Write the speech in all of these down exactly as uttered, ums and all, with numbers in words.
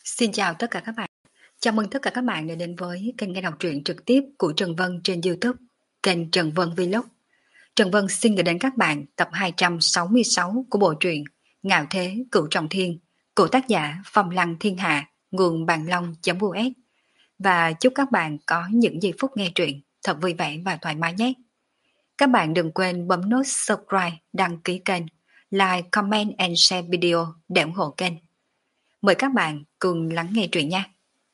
Xin chào tất cả các bạn. Chào mừng tất cả các bạn đã đến với kênh nghe đọc truyện trực tiếp của Trần Vân trên YouTube, kênh Trần Vân Vlog. Trần Vân xin gửi đến các bạn tập hai trăm sáu mươi sáu của bộ truyện Ngạo Thế Cửu Trọng Thiên của tác giả Phong Lăng Thiên Hạ, nguồn bàn long.us. Và chúc các bạn có những giây phút nghe truyện thật vui vẻ và thoải mái nhé. Các bạn đừng quên bấm nút subscribe, đăng ký kênh, like, comment and share video để ủng hộ kênh. Mời các bạn cùng lắng nghe truyện nha.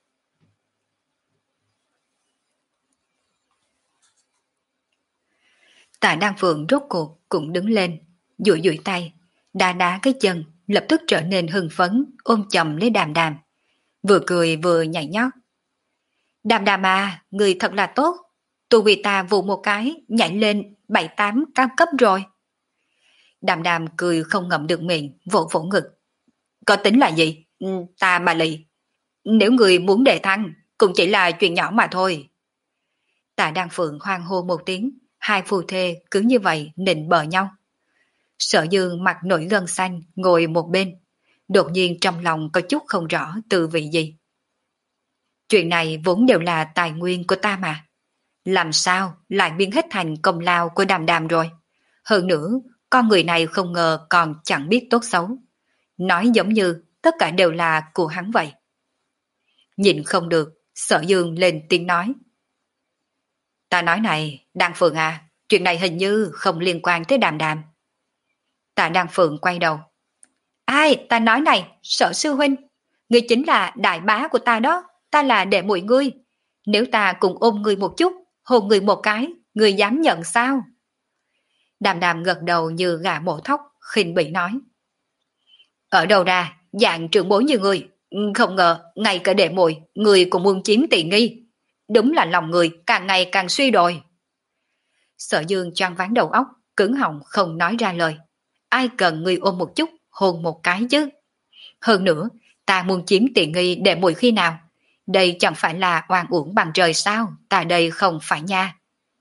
Tạ Đan Phượng rốt cuộc cũng đứng lên, duỗi duỗi tay, đá đá cái chân, lập tức trở nên hưng phấn, ôm chầm lấy Đàm Đàm, vừa cười vừa nhảy nhót. Đàm Đàm à, người thật là tốt, tu vì ta vụ một cái nhảy lên bảy tám cao cấp rồi. Đàm Đàm cười không ngậm được miệng, vỗ vỗ ngực. Có tính là gì? Ta bà lì. Nếu người muốn đề thăng, cũng chỉ là chuyện nhỏ mà thôi. Tạ Đan Phượng hoang hô một tiếng, hai phù thê cứ như vậy nịnh bợ nhau. Sở Dương mặt nổi gân xanh ngồi một bên, đột nhiên trong lòng có chút không rõ từ vị gì. Chuyện này vốn đều là tài nguyên của ta mà, làm sao lại biến hết thành công lao của Đàm Đàm rồi. Hơn nữa, con người này không ngờ còn chẳng biết tốt xấu, nói giống như tất cả đều là của hắn vậy. Nhìn không được, Sở Dương lên tiếng nói. Ta nói này, Đan Phượng à, chuyện này hình như không liên quan tới Đàm Đàm. Tạ Đan Phượng quay đầu. Ai, ta nói này, Sở sư huynh, ngươi chính là đại bá của ta đó, ta là đệ muội ngươi. Nếu ta cùng ôm ngươi một chút, hôn ngươi một cái, ngươi dám nhận sao? Đàm Đàm gật đầu như gà mổ thóc, khinh bỉ nói. Ở đâu ra, dạng trưởng bối như ngươi, không ngờ, ngay cả đệ muội, ngươi cũng muốn chiếm tiện nghi. Đúng là lòng người càng ngày càng suy đồi. Sở Dương choáng váng đầu óc, cứng họng không nói ra lời. Ai cần ngươi ôm một chút, hôn một cái chứ? Hơn nữa, ta muốn chiếm tiện nghi đệ muội khi nào? Đây chẳng phải là oan uổng bằng trời sao? Ta đây không phải nha.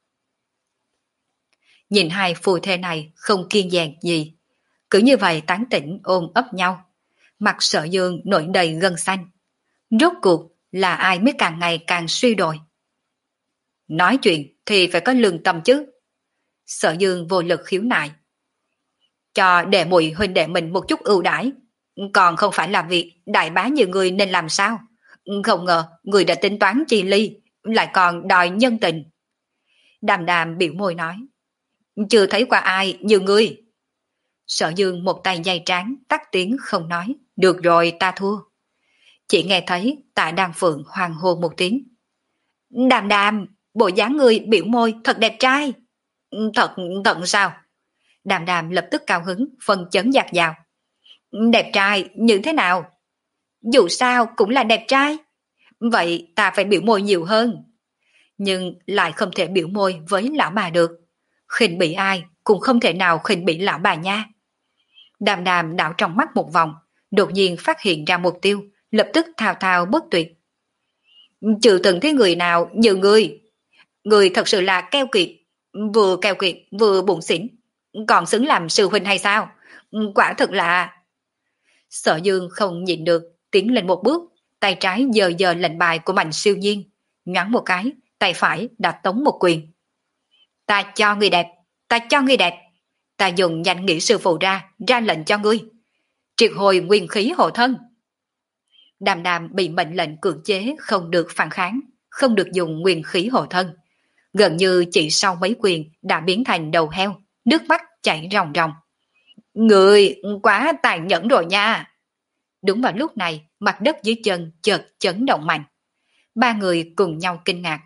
Nhìn hai phù thê này không kiên dè gì, cứ như vậy tán tỉnh ôm ấp nhau. Mặt Sở Dương nổi đầy gân xanh. Rốt cuộc là ai mới càng ngày càng suy đồi? Nói chuyện thì phải có lương tâm chứ. Sở Dương vô lực khiếu nại. Cho đệ muội huynh đệ mình một chút ưu đãi, còn không phải là việc đại bá như người nên làm sao? Không ngờ người đã tính toán chi ly, lại còn đòi nhân tình. Đàm Đàm biểu môi nói. Chưa thấy qua ai như ngươi. Sở Dương một tay dây trán, tắt tiếng không nói. Được rồi, ta thua. Chỉ nghe thấy Tạ Đan Phượng hoang hô một tiếng. Đàm Đàm, bộ dáng ngươi biểu môi thật đẹp trai. Thật, thật sao? Đàm Đàm lập tức cao hứng, phân chấn dạt dào. Đẹp trai như thế nào? Dù sao cũng là đẹp trai. Vậy ta phải biểu môi nhiều hơn. Nhưng lại không thể biểu môi với lão bà được. Khinh bỉ ai cũng không thể nào khinh bỉ lão bà nha. Đàm Đàm đảo trong mắt một vòng, đột nhiên phát hiện ra mục tiêu, lập tức thao thao bất tuyệt. Chưa từng thấy người nào như ngươi. Ngươi thật sự là keo kiệt, vừa keo kiệt vừa bụng xỉn, còn xứng làm sư huynh hay sao? Quả thật là... Sở Dương không nhịn được, tiến lên một bước, tay trái giơ giơ lệnh bài của Mạnh Siêu Nhiên, nhoáng một cái, tay phải đã tống một quyền. Ta cho ngươi đẹp, ta cho ngươi đẹp, ta dùng danh nghĩa sư phụ ra, ra lệnh cho ngươi. Triệt hồi nguyên khí hộ thân. Đàm Đàm bị mệnh lệnh cưỡng chế không được phản kháng, không được dùng nguyên khí hộ thân. Gần như chỉ sau mấy quyền đã biến thành đầu heo, nước mắt chảy ròng ròng. Người quá tàn nhẫn rồi nha. Đúng vào lúc này, mặt đất dưới chân chợt chấn động mạnh. Ba người cùng nhau kinh ngạc.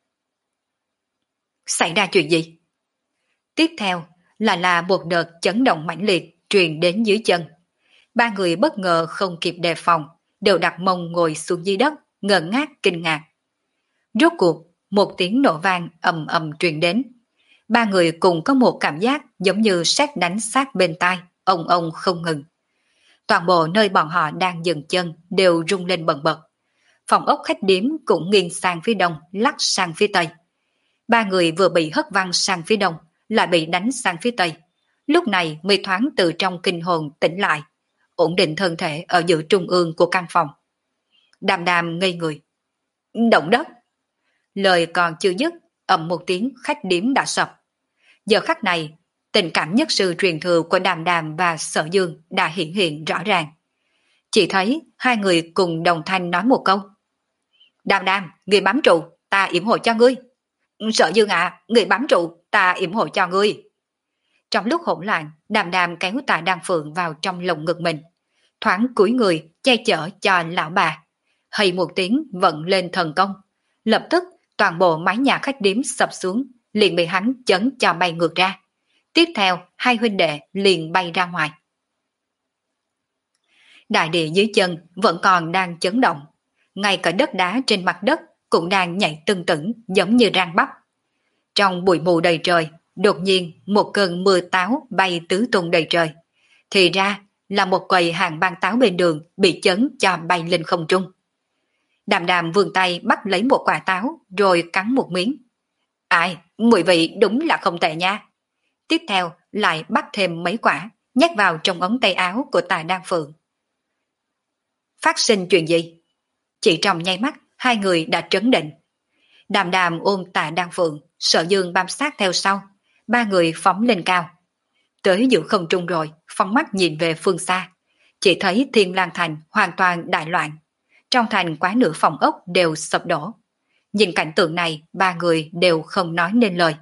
Xảy ra chuyện gì? Tiếp theo là là một đợt chấn động mãnh liệt truyền đến dưới chân. Ba người bất ngờ không kịp đề phòng, đều đặt mông ngồi xuống dưới đất, ngơ ngác kinh ngạc. Rốt cuộc, một tiếng nổ vang ầm ầm truyền đến. Ba người cùng có một cảm giác giống như sét đánh sát bên tai, ông ông không ngừng. Toàn bộ nơi bọn họ đang dừng chân đều rung lên bần bật. Phòng ốc khách điếm cũng nghiêng sang phía đông, lắc sang phía tây. Ba người vừa bị hất văng sang phía đông, lại bị đánh sang phía tây. Lúc này mới thoáng từ trong kinh hồn tỉnh lại, ổn định thân thể ở giữa trung ương của căn phòng. Đàm đàm ngây người. Động đất. Lời còn chưa dứt, ầm một tiếng khách điếm đã sập. Giờ khắc này, tình cảm nhất sư truyền thừa của Đàm Đàm và Sở Dương đã hiện hiện rõ ràng. Chỉ thấy hai người cùng đồng thanh nói một câu. Đàm Đàm, người bám trụ, ta yểm hộ cho ngươi. Sở Dương à, người bám trụ, ta yểm hộ cho ngươi. Trong lúc hỗn loạn, Đàm Đàm kéo Tạ Đăng Phượng vào trong lồng ngực mình. Thoáng cúi người, che chở cho lão bà. Hay một tiếng vận lên thần công. Lập tức, toàn bộ mái nhà khách điếm sập xuống, liền bị hắn chấn cho bay ngược ra. Tiếp theo, hai huynh đệ liền bay ra ngoài. Đại địa dưới chân vẫn còn đang chấn động. Ngay cả đất đá trên mặt đất cũng đang nhảy tưng tửng giống như rang bắp. Trong bụi mù đầy trời, đột nhiên một cơn mưa táo bay tứ tung đầy trời. Thì ra là một quầy hàng băng táo bên đường bị chấn cho bay lên không trung. Đàm Đàm vươn tay bắt lấy một quả táo rồi cắn một miếng. Ai, mùi vị đúng là không tệ nha. Tiếp theo lại bắt thêm mấy quả, nhét vào trong ống tay áo của Tạ Đăng Phượng. Phát sinh chuyện gì? Chỉ trong nháy mắt, hai người đã trấn định. Đàm Đàm ôm Tạ Đăng Phượng, Sở Dương bám sát theo sau. Ba người phóng lên cao. Tới giữa không trung rồi, phóng mắt nhìn về phương xa. Chỉ thấy Thiên Lang Thành hoàn toàn đại loạn. Trong thành quá nửa phòng ốc đều sập đổ. Nhìn cảnh tượng này, ba người đều không nói nên lời.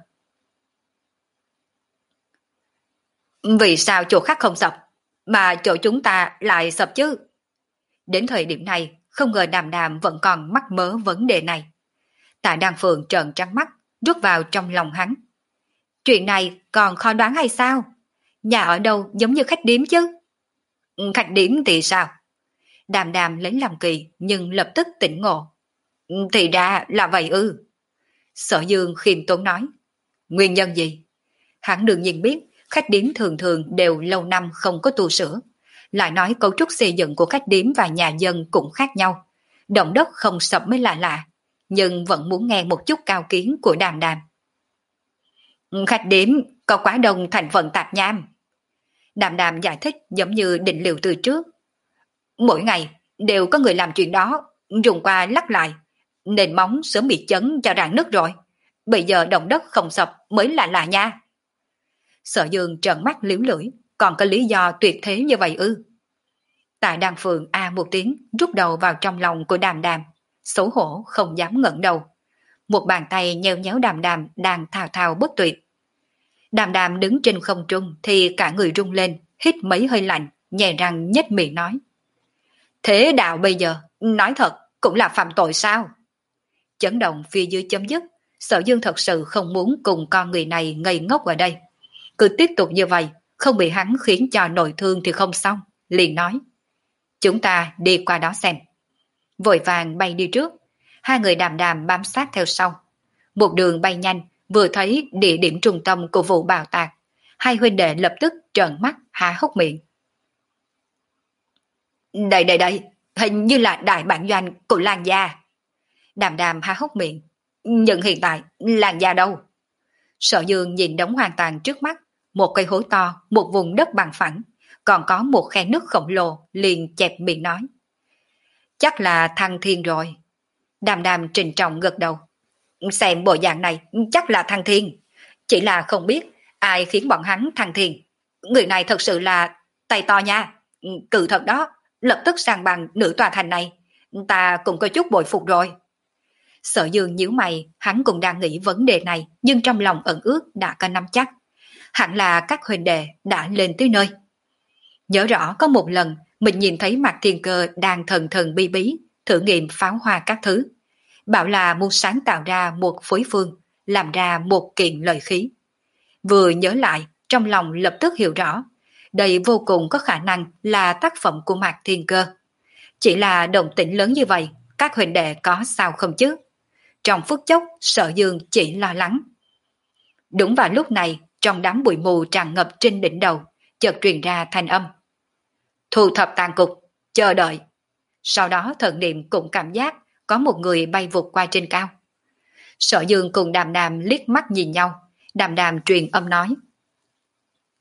Vì sao chỗ khác không sập, mà chỗ chúng ta lại sập chứ? Đến thời điểm này, không ngờ Đàm Đàm vẫn còn mắc mớ vấn đề này. Tạ Đăng Phượng trợn trắng mắt, rút vào trong lòng hắn. Chuyện này còn khó đoán hay sao? Nhà ở đâu giống như khách điếm chứ? Khách điếm thì sao? Đàm Đàm lấy làm kỳ nhưng lập tức tỉnh ngộ. Thì ra là vậy ư. Sở Dương khiêm tốn nói. Nguyên nhân gì? Hắn đương nhiên biết khách điếm thường thường đều lâu năm không có tu sửa. Lại nói cấu trúc xây dựng của khách điếm và nhà dân cũng khác nhau. Động đất không sập mới lạ lạ. Nhưng vẫn muốn nghe một chút cao kiến của Đàm Đàm. Khách điếm có quá đông thành phần tạp nham. Đàm Đàm giải thích giống như định liệu từ trước. Mỗi ngày đều có người làm chuyện đó, dùng qua lắc lại, nền móng sớm bị chấn cho rạn nứt rồi. Bây giờ động đất không sập mới là lạ nha. Sở Dương trợn mắt liếu lưỡi, còn có lý do tuyệt thế như vậy ư? Tạ Đăng Phượng a một tiếng rút đầu vào trong lòng của Đàm Đàm, xấu hổ không dám ngẩng đầu. Một bàn tay nheo nhéo Đàm Đàm đang thao thao bất tuyệt. Đàm Đàm đứng trên không trung thì cả người rung lên, hít mấy hơi lạnh, nhè răng nhếch miệng nói. Thế đạo bây giờ, nói thật, cũng là phạm tội sao? Chấn động phía dưới chấm dứt, Sở Dương thật sự không muốn cùng con người này ngây ngốc ở đây. Cứ tiếp tục như vậy, không bị hắn khiến cho nội thương thì không xong, liền nói. Chúng ta đi qua đó xem. Vội vàng bay đi trước, hai người Đàm Đàm bám sát theo sau. Một đường bay nhanh, vừa thấy địa điểm trung tâm của vụ bạo tạc, hai huynh đệ lập tức trợn mắt há hốc miệng. Đây đây đây, hình như là đại bản doanh của Lan Gia. Đàm Đàm há hốc miệng, nhưng hiện tại Lan Gia đâu? Sở Dương nhìn đống hoang tàn trước mắt, một cây hố to, một vùng đất bằng phẳng, còn có một khe nước khổng lồ, liền chẹp miệng nói. Chắc là Thăng Thiên rồi. Đàm Đàm trịnh trọng gật đầu. Xem bộ dạng này, chắc là Thăng Thiên. Chỉ là không biết ai khiến bọn hắn Thăng Thiên. Người này thật sự là tay to nha. Cự thật đó, lập tức sang bằng nửa tòa thành này. Ta cũng có chút bội phục rồi. Sở Dương nhíu mày, hắn cũng đang nghĩ vấn đề này, nhưng trong lòng ẩn ước đã có nắm chắc. Hẳn là các huynh đệ đã lên tới nơi. Nhớ rõ có một lần mình nhìn thấy Mạc Thiên Cơ đang thần thần bi bí thử nghiệm pháo hoa các thứ, bảo là muốn sáng tạo ra một phối phương, làm ra một kiện lợi khí. Vừa nhớ lại, trong lòng lập tức hiểu rõ, đây vô cùng có khả năng là tác phẩm của Mạc Thiên Cơ. Chỉ là động tĩnh lớn như vậy, các huynh đệ có sao không chứ? Trong phút chốc, Sở Dương chỉ lo lắng. Đúng vào lúc này, trong đám bụi mù tràn ngập trên đỉnh đầu, chợt truyền ra thanh âm. Thu thập tàn cục, chờ đợi. Sau đó thần niệm cũng cảm giác có một người bay vụt qua trên cao. Sở Dương cùng Đàm Đàm liếc mắt nhìn nhau, Đàm Đàm truyền âm nói.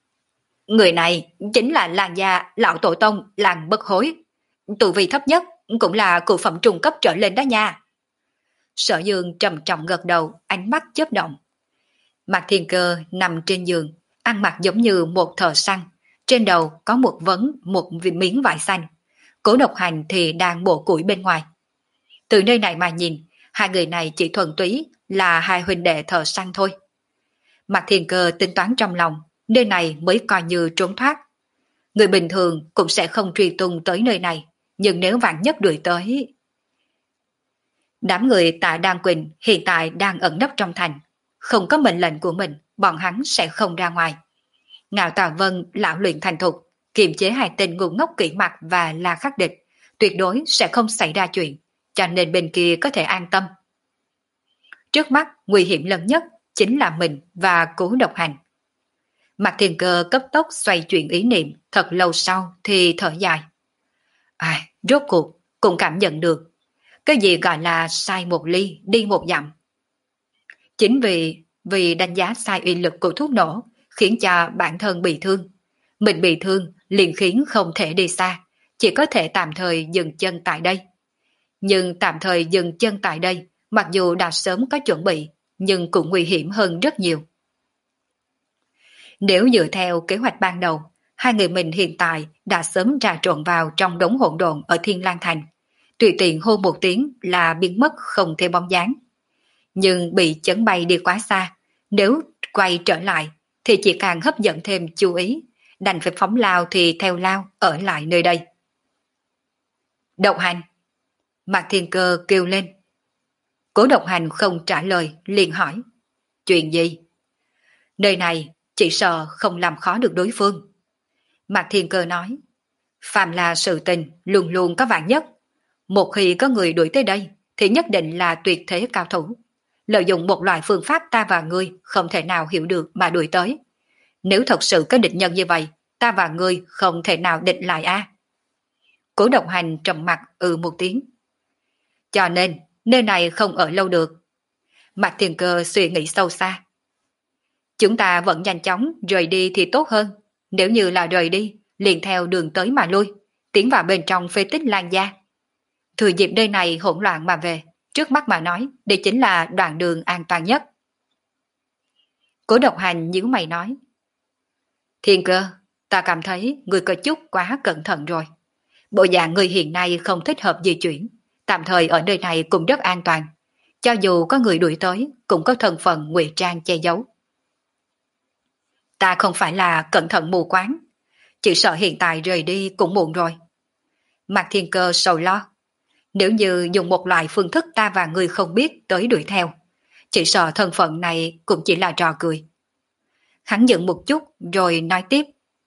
Người này chính là làng gia lão tổ tông làng bất hối. Tu vi thấp nhất cũng là cửu phẩm trung cấp trở lên đó nha. Sở Dương trầm trọng gật đầu, ánh mắt chớp động. Mạc Thiên Cơ nằm trên giường, ăn mặc giống như một thợ săn, trên đầu có một vấn một miếng vải xanh. Cố Độc Hành thì đang bổ củi bên ngoài. Từ nơi này mà nhìn, hai người này chỉ thuần túy là hai huynh đệ thợ săn thôi. Mạc Thiên Cơ tính toán trong lòng, nơi này mới coi như trốn thoát. Người bình thường cũng sẽ không truy tung tới nơi này, nhưng nếu vạn nhất đuổi tới... Đám người tại Đan Quỳnh hiện tại đang ẩn nấp trong thành. Không có mệnh lệnh của mình, bọn hắn sẽ không ra ngoài. Ngạo Tà Vân lão luyện thành thục, kiềm chế hai tên ngu ngốc Kỷ Mặc và La Khắc Địch, tuyệt đối sẽ không xảy ra chuyện, cho nên bên kia có thể an tâm. Trước mắt, nguy hiểm lớn nhất chính là mình và Cố Độc Hành. Mạc Thiên Cơ cấp tốc xoay chuyển ý niệm, thật lâu sau thì thở dài. À, rốt cuộc cũng cảm nhận được cái gì gọi là sai một ly đi một dặm. Chính vì vì đánh giá sai uy lực của thuốc nổ khiến cho bản thân bị thương. Mình bị thương liền khiến không thể đi xa, chỉ có thể tạm thời dừng chân tại đây. Nhưng tạm thời dừng chân tại đây, mặc dù đã sớm có chuẩn bị, nhưng cũng nguy hiểm hơn rất nhiều. Nếu dựa theo kế hoạch ban đầu, hai người mình hiện tại đã sớm trà trộn vào trong đống hỗn độn ở Thiên Lang Thành. Tùy tiện hô một tiếng là biến mất không thể bóng dáng. Nhưng bị chấn bay đi quá xa, nếu quay trở lại thì chỉ càng hấp dẫn thêm chú ý, đành phải phóng lao thì theo lao ở lại nơi đây. Độc Hành! Mạc Thiên Cơ kêu lên. Cố Độc Hành không trả lời, liền hỏi. Chuyện gì? Nơi này chỉ sợ không làm khó được đối phương. Mạc Thiên Cơ nói. Phàm là sự tình luôn luôn có vạn nhất. Một khi có người đuổi tới đây thì nhất định là tuyệt thế cao thủ. Lợi dụng một loại phương pháp ta và ngươi không thể nào hiểu được mà đuổi tới. Nếu thật sự có địch nhân như vậy, ta và ngươi không thể nào địch lại a. À? Cố Độc Hành trầm mặt ừ một tiếng. Cho nên, nơi này không ở lâu được. Mạc Thiên Cơ suy nghĩ sâu xa. Chúng ta vẫn nhanh chóng rời đi thì tốt hơn. Nếu như là rời đi, liền theo đường tới mà lui, tiến vào bên trong phế tích Lan Gia. Thừa dịp nơi này hỗn loạn mà về, trước mắt mà nói, đây chính là đoạn đường an toàn nhất. Cố Độc Hành nhíu mày nói. Thiên Cơ, ta cảm thấy người có chút quá cẩn thận rồi. Bộ dạng người hiện nay không thích hợp di chuyển, tạm thời ở nơi này cũng rất an toàn. Cho dù có người đuổi tới, cũng có thân phận ngụy trang che giấu. Ta không phải là cẩn thận mù quáng, chỉ sợ hiện tại rời đi cũng muộn rồi. Mạc Thiên Cơ sầu lo. Nếu như dùng một loại phương thức ta và người không biết tới đuổi theo, chỉ sợ thân phận này cũng chỉ là trò cười. Hắn dừng một chút rồi nói tiếp.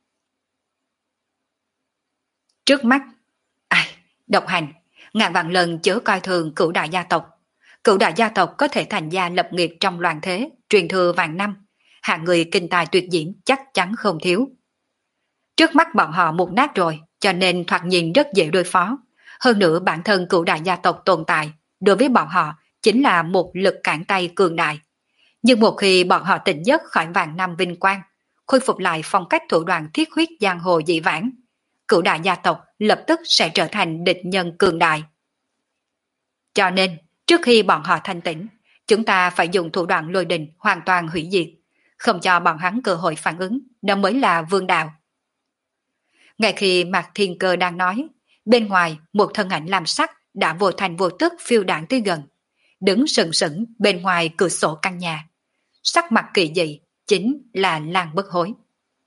Trước mắt, ai, Độc Hành, ngàn vạn lần chớ coi thường Cửu Đại gia tộc. Cửu Đại gia tộc có thể thành gia lập nghiệp trong loạn thế, truyền thừa vạn năm, hạng người kinh tài tuyệt diễm chắc chắn không thiếu. Trước mắt bọn họ mục nát rồi, cho nên thoạt nhìn rất dễ đối phó. Hơn nữa bản thân Cửu Đại gia tộc tồn tại, đối với bọn họ chính là một lực cản tay cường đại. Nhưng một khi bọn họ tỉnh giấc khỏi vạn năm vinh quang, khôi phục lại phong cách thủ đoạn thiết huyết giang hồ dị vãng, Cửu Đại gia tộc lập tức sẽ trở thành địch nhân cường đại. Cho nên, trước khi bọn họ thanh tỉnh, chúng ta phải dùng thủ đoạn lôi đình hoàn toàn hủy diệt, không cho bọn hắn cơ hội phản ứng, đó mới là vương đạo. Ngay khi Mạc Thiên Cơ đang nói, bên ngoài một thân ảnh lam sắc đã vô thành vô tức phiêu đảng tới gần, đứng sừng sững bên ngoài cửa sổ căn nhà. Sắc mặt kỳ dị chính là Lan Bất Hối.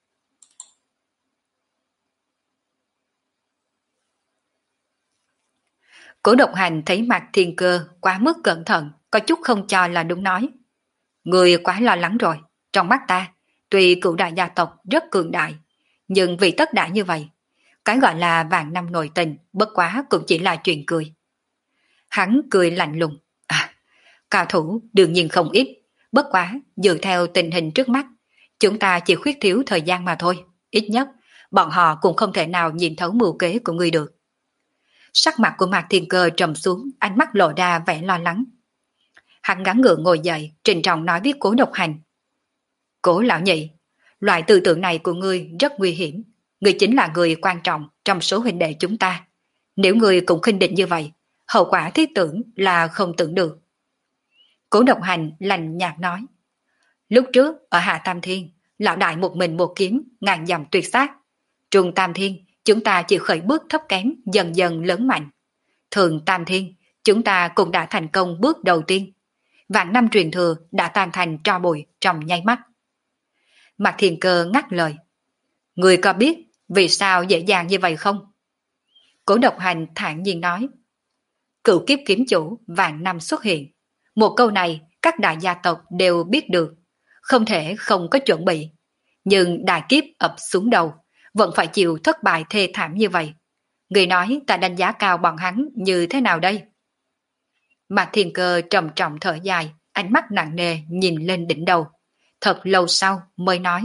Cố Độc Hành thấy Mạc Thiên Cơ quá mức cẩn thận, có chút không cho là đúng nói. Người quá lo lắng rồi, trong mắt ta, tuy Cửu Đại gia tộc rất cường đại, nhưng vì tất đã như vậy, cái gọi là vạn năm nội tình bất quá cũng chỉ là chuyện cười. Hắn cười lạnh lùng. À, cao thủ đương nhiên không ít, bất quá dựa theo tình hình trước mắt, chúng ta chỉ khuyết thiếu thời gian mà thôi, ít nhất bọn họ cũng không thể nào nhìn thấu mưu kế của ngươi được. Sắc mặt của Mạc Thiên Cơ trầm xuống, ánh mắt lộ ra vẻ lo lắng. Hắn gắng gượng ngồi dậy, trịnh trọng nói với Cố Độc Hành. Cố lão nhị, loại tư tưởng này của ngươi rất nguy hiểm. Ngươi chính là người quan trọng trong số huynh đệ chúng ta. Nếu người cũng khinh địch như vậy, hậu quả thiết tưởng là không tưởng được. Cố Độc Hành lạnh nhạt nói. Lúc trước ở Hạ Tam Thiên, lão đại một mình một kiếm, ngàn dặm tuyệt sát. Trung Tam Thiên, chúng ta chỉ khởi bước thấp kém, dần dần lớn mạnh. Thường Tam Thiên, chúng ta cũng đã thành công bước đầu tiên. Vạn năm truyền thừa đã tan thành tro bụi trong nháy mắt. Mạc Thiên Cơ ngắt lời. Người có biết vì sao dễ dàng như vậy không? Cố Độc Hành thản nhiên nói. Cửu kiếp kiếm chủ vạn năm xuất hiện. Một câu này các đại gia tộc đều biết được, không thể không có chuẩn bị. Nhưng đại kiếp ập xuống đầu, vẫn phải chịu thất bại thê thảm như vậy. Người nói ta đánh giá cao bọn hắn như thế nào đây? Mạc Thiên Cơ trầm trọng thở dài, ánh mắt nặng nề nhìn lên đỉnh đầu. Thật lâu sau mới nói.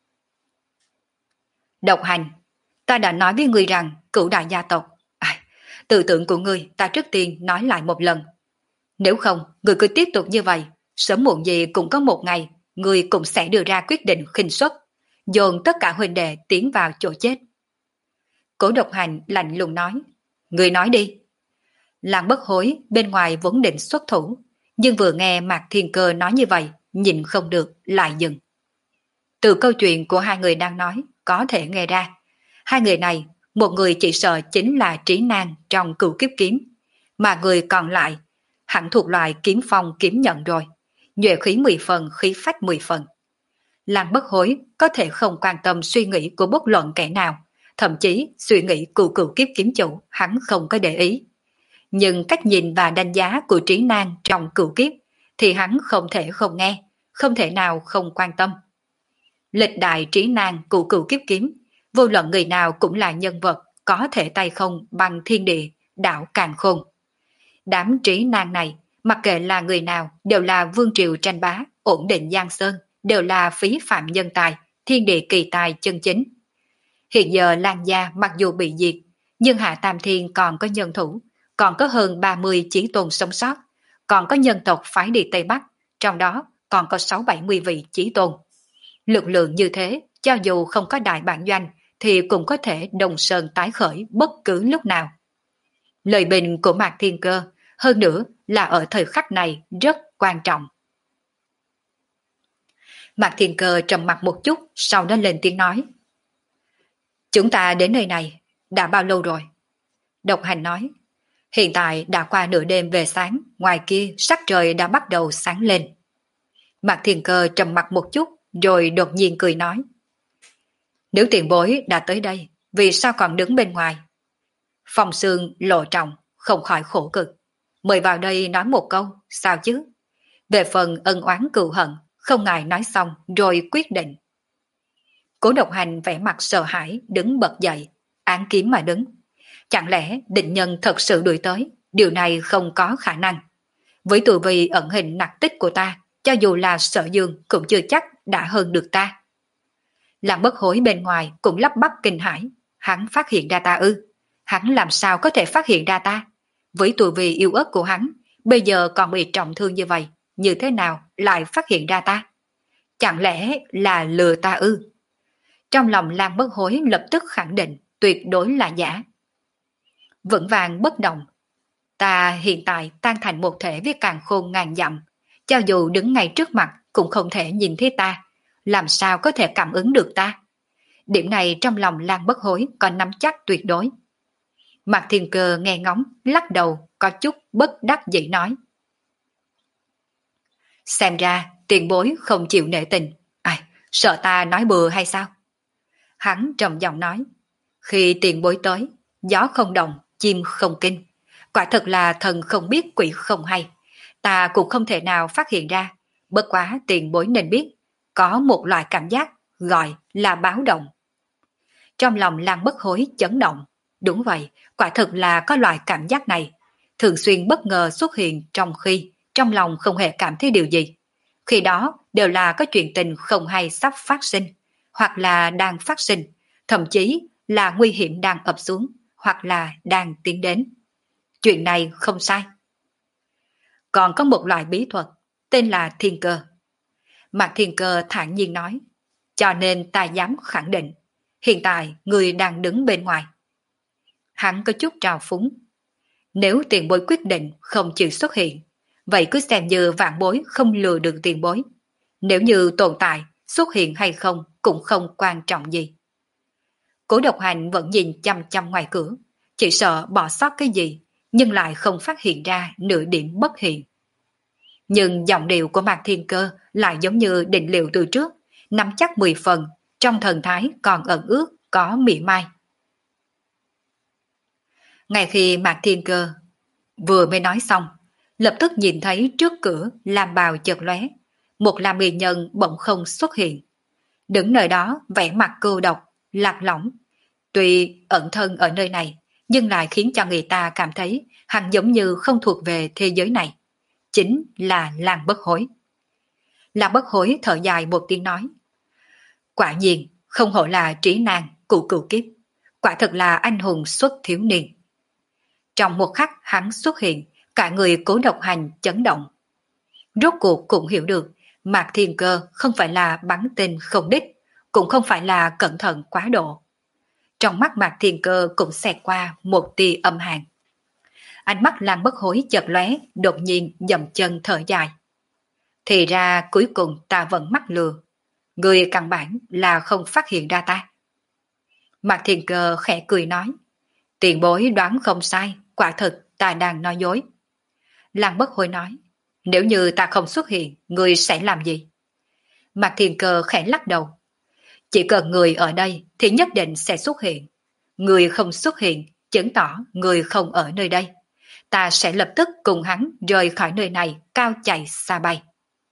Độc Hành, ta đã nói với người rằng cửu đại gia tộc. À, tư tưởng của ngươi ta trước tiên nói lại một lần. Nếu không, người cứ tiếp tục như vậy, sớm muộn gì cũng có một ngày, người cũng sẽ đưa ra quyết định khinh suất, dồn tất cả huynh đệ tiến vào chỗ chết. Cố Độc Hành lạnh lùng nói. Người nói đi. Làng Bất Hối bên ngoài vốn định xuất thủ, nhưng vừa nghe Mạc Thiên Cơ nói như vậy, nhìn không được, lại dừng. Từ câu chuyện của hai người đang nói, có thể nghe ra, hai người này, một người chỉ sợ chính là trí nan trong cửu kiếp kiếm, mà người còn lại, hẳn thuộc loại kiếm phong kiếm nhận rồi, nhuệ khí mười phần, khí phách mười phần. Làng Bất Hối có thể không quan tâm suy nghĩ của bất luận kẻ nào, thậm chí suy nghĩ của cửu kiếp kiếm chủ hắn không có để ý. Nhưng cách nhìn và đánh giá của trí nan trong cửu kiếp thì hắn không thể không nghe, không thể nào không quan tâm. Lịch đại trí nan của cửu kiếp kiếm, vô luận người nào cũng là nhân vật có thể tay không bằng thiên địa, đảo càn khôn. Đám trí nan này, mặc kệ là người nào, đều là vương triều tranh bá, ổn định giang sơn, đều là phí phạm nhân tài, thiên địa kỳ tài chân chính. Hiện giờ Lan gia mặc dù bị diệt, nhưng Hạ Tam Thiên còn có nhân thủ, còn có hơn ba mươi chí tôn sống sót, còn có nhân tộc phái đi Tây Bắc, trong đó còn có sáu bảy mươi vị chí tôn. Lực lượng như thế, cho dù không có đại bản doanh, thì cũng có thể đồng sơn tái khởi bất cứ lúc nào. Lời bình của Mạc Thiên Cơ, hơn nữa là ở thời khắc này rất quan trọng. Mạc Thiên Cơ trầm mặt một chút, sau đó lên tiếng nói. Chúng ta đến nơi này, đã bao lâu rồi? Độc Hành nói. Hiện tại đã qua nửa đêm về sáng, ngoài kia sắc trời đã bắt đầu sáng lên. Mạc Thiên Cơ trầm mặt một chút, rồi đột nhiên cười nói. Nếu tiền bối đã tới đây, vì sao còn đứng bên ngoài? Phong Sương lộ trọng, không khỏi khổ cực. Mời vào đây nói một câu, sao chứ? Về phần ân oán cừu hận, không ngại nói xong rồi quyết định. Cố Độc Hành vẻ mặt sợ hãi, đứng bật dậy, án kiếm mà đứng. Chẳng lẽ định nhân thật sự đuổi tới, điều này không có khả năng. Với tù vi ẩn hình nặc tích của ta, cho dù là Sở Dương cũng chưa chắc đã hơn được ta. Làm Bất Hối bên ngoài cũng lắp bắp kinh hãi, hắn phát hiện ra ta ư? Hắn làm sao có thể phát hiện ra ta? Với tù vi yêu ớt của hắn, bây giờ còn bị trọng thương như vậy, như thế nào lại phát hiện ra ta? Chẳng lẽ là lừa ta ư? Trong lòng Lan Bất Hối lập tức khẳng định tuyệt đối là giả. Vững vàng bất động. Ta hiện tại tan thành một thể với càn khôn ngàn dặm, cho dù đứng ngay trước mặt cũng không thể nhìn thấy ta, làm sao có thể cảm ứng được ta? Điểm này trong lòng Lan Bất Hối có nắm chắc tuyệt đối. Mạc Thiên Cơ nghe ngóng, lắc đầu, có chút bất đắc dĩ nói. Xem ra tiền bối không chịu nể tình, ai, sợ ta nói bừa hay sao? Hắn trầm giọng nói, khi tiền bối tới, gió không động, chim không kinh. Quả thật là thần không biết quỷ không hay. Ta cũng không thể nào phát hiện ra, bất quá tiền bối nên biết, có một loại cảm giác gọi là báo động. Trong lòng Lan Bất Hối chấn động, đúng vậy, quả thật là có loại cảm giác này, thường xuyên bất ngờ xuất hiện trong khi trong lòng không hề cảm thấy điều gì. Khi đó đều là có chuyện tình không hay sắp phát sinh, hoặc là đang phát sinh, thậm chí là nguy hiểm đang ập xuống, hoặc là đang tiến đến. Chuyện này không sai. Còn có một loại bí thuật, tên là thiên cơ. Mạc Thiên Cơ thản nhiên nói, cho nên ta dám khẳng định, hiện tại người đang đứng bên ngoài. hắn có chút trào phúng. Nếu tiền bối quyết định không chịu xuất hiện, vậy cứ xem như vạn bối không lừa được tiền bối. Nếu như tồn tại, xuất hiện hay không cũng không quan trọng gì. Cố Độc Hành vẫn nhìn chăm chăm ngoài cửa, chỉ sợ bỏ sót cái gì, nhưng lại không phát hiện ra nửa điểm bất hiện. Nhưng giọng điệu của Mạc Thiên Cơ lại giống như định liệu từ trước, nắm chắc mười phần, trong thần thái còn ẩn ước, có mỉa mai. Ngay khi Mạc Thiên Cơ vừa mới nói xong, lập tức nhìn thấy trước cửa lam bào chợt lóe, một lam y nhân bỗng không xuất hiện. Đứng nơi đó vẻ mặt cô độc, lạc lõng. Tuy ẩn thân ở nơi này, nhưng lại khiến cho người ta cảm thấy hắn giống như không thuộc về thế giới này. Chính là Lan Bất Hối. Lan Bất Hối thở dài một tiếng nói. Quả nhiên, không hổ là trí nan, cụ cửu kiếp. Quả thật là anh hùng xuất thiếu niên. Trong một khắc hắn xuất hiện, cả người Cố Độc Hành chấn động. Rốt cuộc cũng hiểu được, Mạc Thiên Cơ không phải là bắn tên không đích, cũng không phải là cẩn thận quá độ. Trong mắt Mạc Thiên Cơ cũng xẹt qua một tia âm hàn. Ánh mắt Lan Bất Hối chợt lóe, đột nhiên dậm chân thở dài. Thì ra cuối cùng ta vẫn mắc lừa. Người căn bản là không phát hiện ra ta. Mạc Thiên Cơ khẽ cười nói. Tiền bối đoán không sai, quả thật ta đang nói dối. Lan Bất Hối nói. Nếu như ta không xuất hiện, người sẽ làm gì? Mạc Thiên Cơ khẽ lắc đầu. Chỉ cần người ở đây thì nhất định sẽ xuất hiện. Người không xuất hiện, chứng tỏ người không ở nơi đây. Ta sẽ lập tức cùng hắn rời khỏi nơi này, cao chạy xa bay.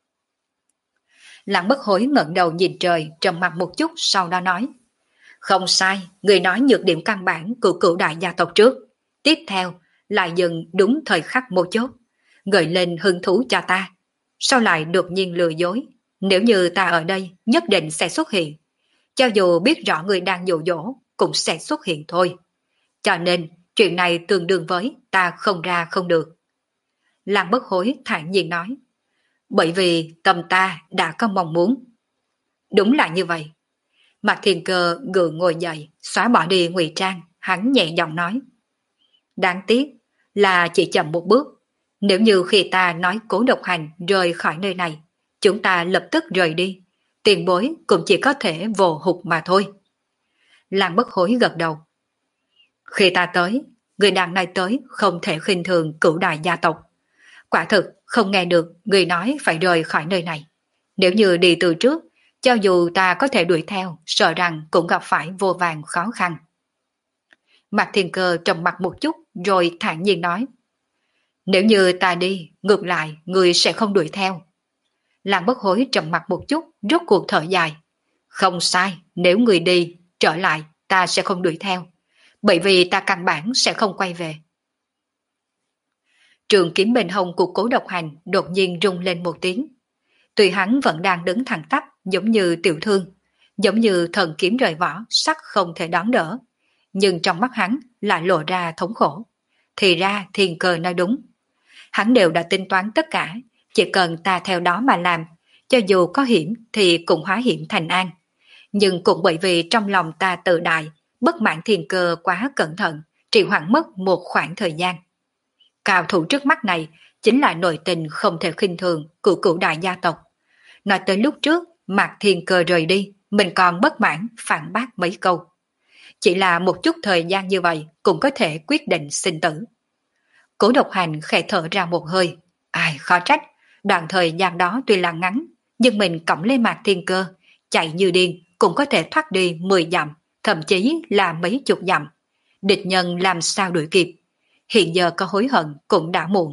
Lăng Bất Hối ngẩng đầu nhìn trời, trầm mặt một chút, sau đó nói. Không sai, người nói nhược điểm căn bản của cửu đại gia tộc trước. Tiếp theo, lại dừng đúng thời khắc mấu chốt, gợi lên hứng thú cho ta. Sao lại đột nhiên lừa dối? Nếu như ta ở đây, nhất định sẽ xuất hiện. Cho dù biết rõ người đang dụ dỗ, cũng sẽ xuất hiện thôi. Cho nên, chuyện này tương đương với ta không ra không được. Lăng Bất Hối thản nhiên nói. Bởi vì tâm ta đã có mong muốn. Đúng là như vậy. Mạc Thiên Cơ gượng ngồi dậy, xóa bỏ đi ngụy trang, hắn nhẹ giọng nói. Đáng tiếc là chỉ chậm một bước. Nếu như khi ta nói Cố Độc Hành rời khỏi nơi này, chúng ta lập tức rời đi. Tiền bối cũng chỉ có thể vồ hụt mà thôi. Lăng Bất Hối gật đầu. Khi ta tới, người đàn này tới không thể khinh thường cửu đại gia tộc. Quả thực không nghe được người nói phải rời khỏi nơi này. Nếu như đi từ trước, cho dù ta có thể đuổi theo, sợ rằng cũng gặp phải vô vàn khó khăn. Mạc Thiên Cơ trầm mặt một chút rồi thản nhiên nói. Nếu như ta đi, ngược lại người sẽ không đuổi theo. Lăng Bất Hối trầm mặt một chút, rốt cuộc thở dài. Không sai, nếu người đi, trở lại, ta sẽ không đuổi theo. Bởi vì ta căn bản sẽ không quay về. Trường kiếm bên hông của Cố Độc Hành đột nhiên rung lên một tiếng. Tuy hắn vẫn đang đứng thẳng tắp giống như tiểu thương, giống như thần kiếm rời vỏ, sắc không thể đón đỡ. Nhưng trong mắt hắn lại lộ ra thống khổ. Thì ra Thiên Cơ nói đúng. Hắn đều đã tính toán tất cả, chỉ cần ta theo đó mà làm, cho dù có hiểm thì cũng hóa hiểm thành an. Nhưng cũng bởi vì trong lòng ta tự đại, bất mãn Thiên Cơ quá cẩn thận, trì hoãn mất một khoảng thời gian. Cao thủ trước mắt này chính là nội tình không thể khinh thường của cửu đại gia tộc. Nói tới lúc trước, Mạc Thiên Cơ rời đi, mình còn bất mãn phản bác mấy câu. Chỉ là một chút thời gian như vậy cũng có thể quyết định sinh tử. Cố Độc Hành khẽ thở ra một hơi. Ai khó trách, đoạn thời gian đó tuy là ngắn, nhưng mình cõng lên Mạc Thiên Cơ, chạy như điên cũng có thể thoát đi mười dặm, thậm chí là mấy chục dặm. Địch nhân làm sao đuổi kịp. Hiện giờ có hối hận cũng đã muộn.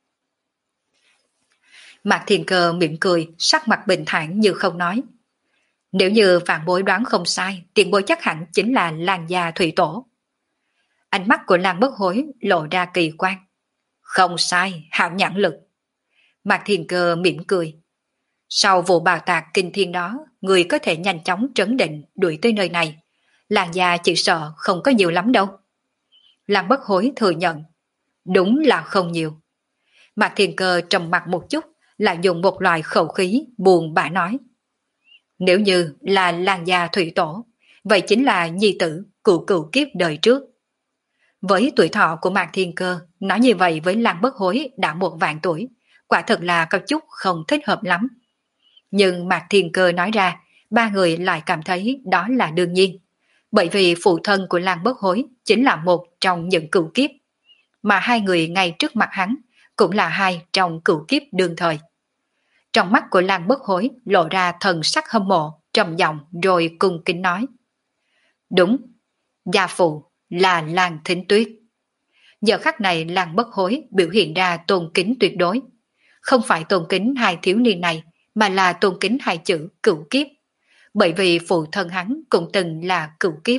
Mạc Thiên Cơ mỉm cười, sắc mặt bình thản như không nói. Nếu như vạn bối đoán không sai, tiền bối chắc hẳn chính là Lan gia thủy tổ. Ánh mắt của Lan Bất Hối lộ ra kỳ quan. Không sai, hảo nhãn lực. Mạc Thiên Cơ mỉm cười. Sau vụ bào tạc kinh thiên đó, người có thể nhanh chóng trấn định đuổi tới nơi này. Lan gia chỉ sợ không có nhiều lắm đâu. Lan Bất Hối thừa nhận. Đúng là không nhiều. Mạc Thiên Cơ trầm mặt một chút, lại dùng một loại khẩu khí buồn bã nói. Nếu như là Lan gia thủy tổ, vậy chính là nhi tử cựu cựu kiếp đời trước. Với tuổi thọ của Mạc Thiên Cơ, nói như vậy với Lăng Bất Hối đã một vạn tuổi, quả thật là có chút không thích hợp lắm. Nhưng Mạc Thiên Cơ nói ra, ba người lại cảm thấy đó là đương nhiên. Bởi vì phụ thân của Lăng Bất Hối chính là một trong những cửu kiếp, mà hai người ngay trước mặt hắn cũng là hai trong cửu kiếp đương thời. Trong mắt của Lăng Bất Hối lộ ra thần sắc hâm mộ, trầm giọng rồi cung kính nói. Đúng, gia phụ là Lăng Thính Tuyết. Giờ khắc này Lăng Bất Hối biểu hiện ra tôn kính tuyệt đối. Không phải tôn kính hai thiếu niên này, mà là tôn kính hai chữ cửu kiếp. Bởi vì phụ thân hắn cũng từng là cửu kiếp.